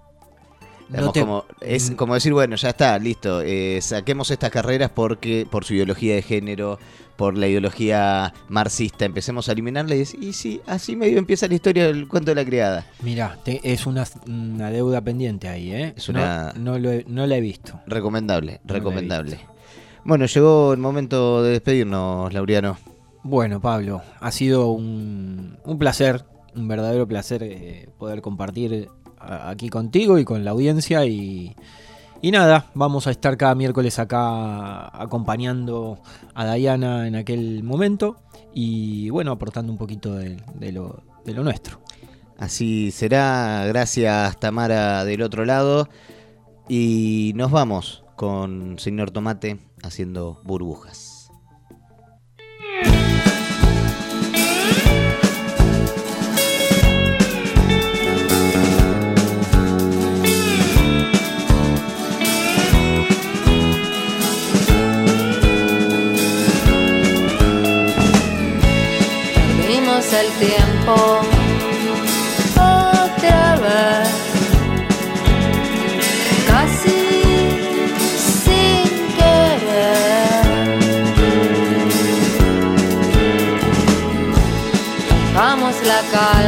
Es como decir, bueno, ya está, listo, saquemos estas carreras porque por su ideología de género, por la ideología marxista, empecemos a eliminarla y sí, así medio empieza la historia del cuento de la criada. Mirá, es una deuda pendiente ahí, ¿eh? No la he visto. Recomendable. Bueno, llegó el momento de despedirnos, Laureano. Bueno, Pablo, ha sido un placer, un verdadero placer poder compartir aquí contigo y con la audiencia y nada, vamos a estar cada miércoles acá acompañando a Dayana en aquel momento y bueno, aportando un poquito de lo nuestro. Así será, gracias Tamara del otro lado y nos vamos con Señor Tomate haciendo burbujas. El tiempo otra vez, casi sin querer. Vamos la calle.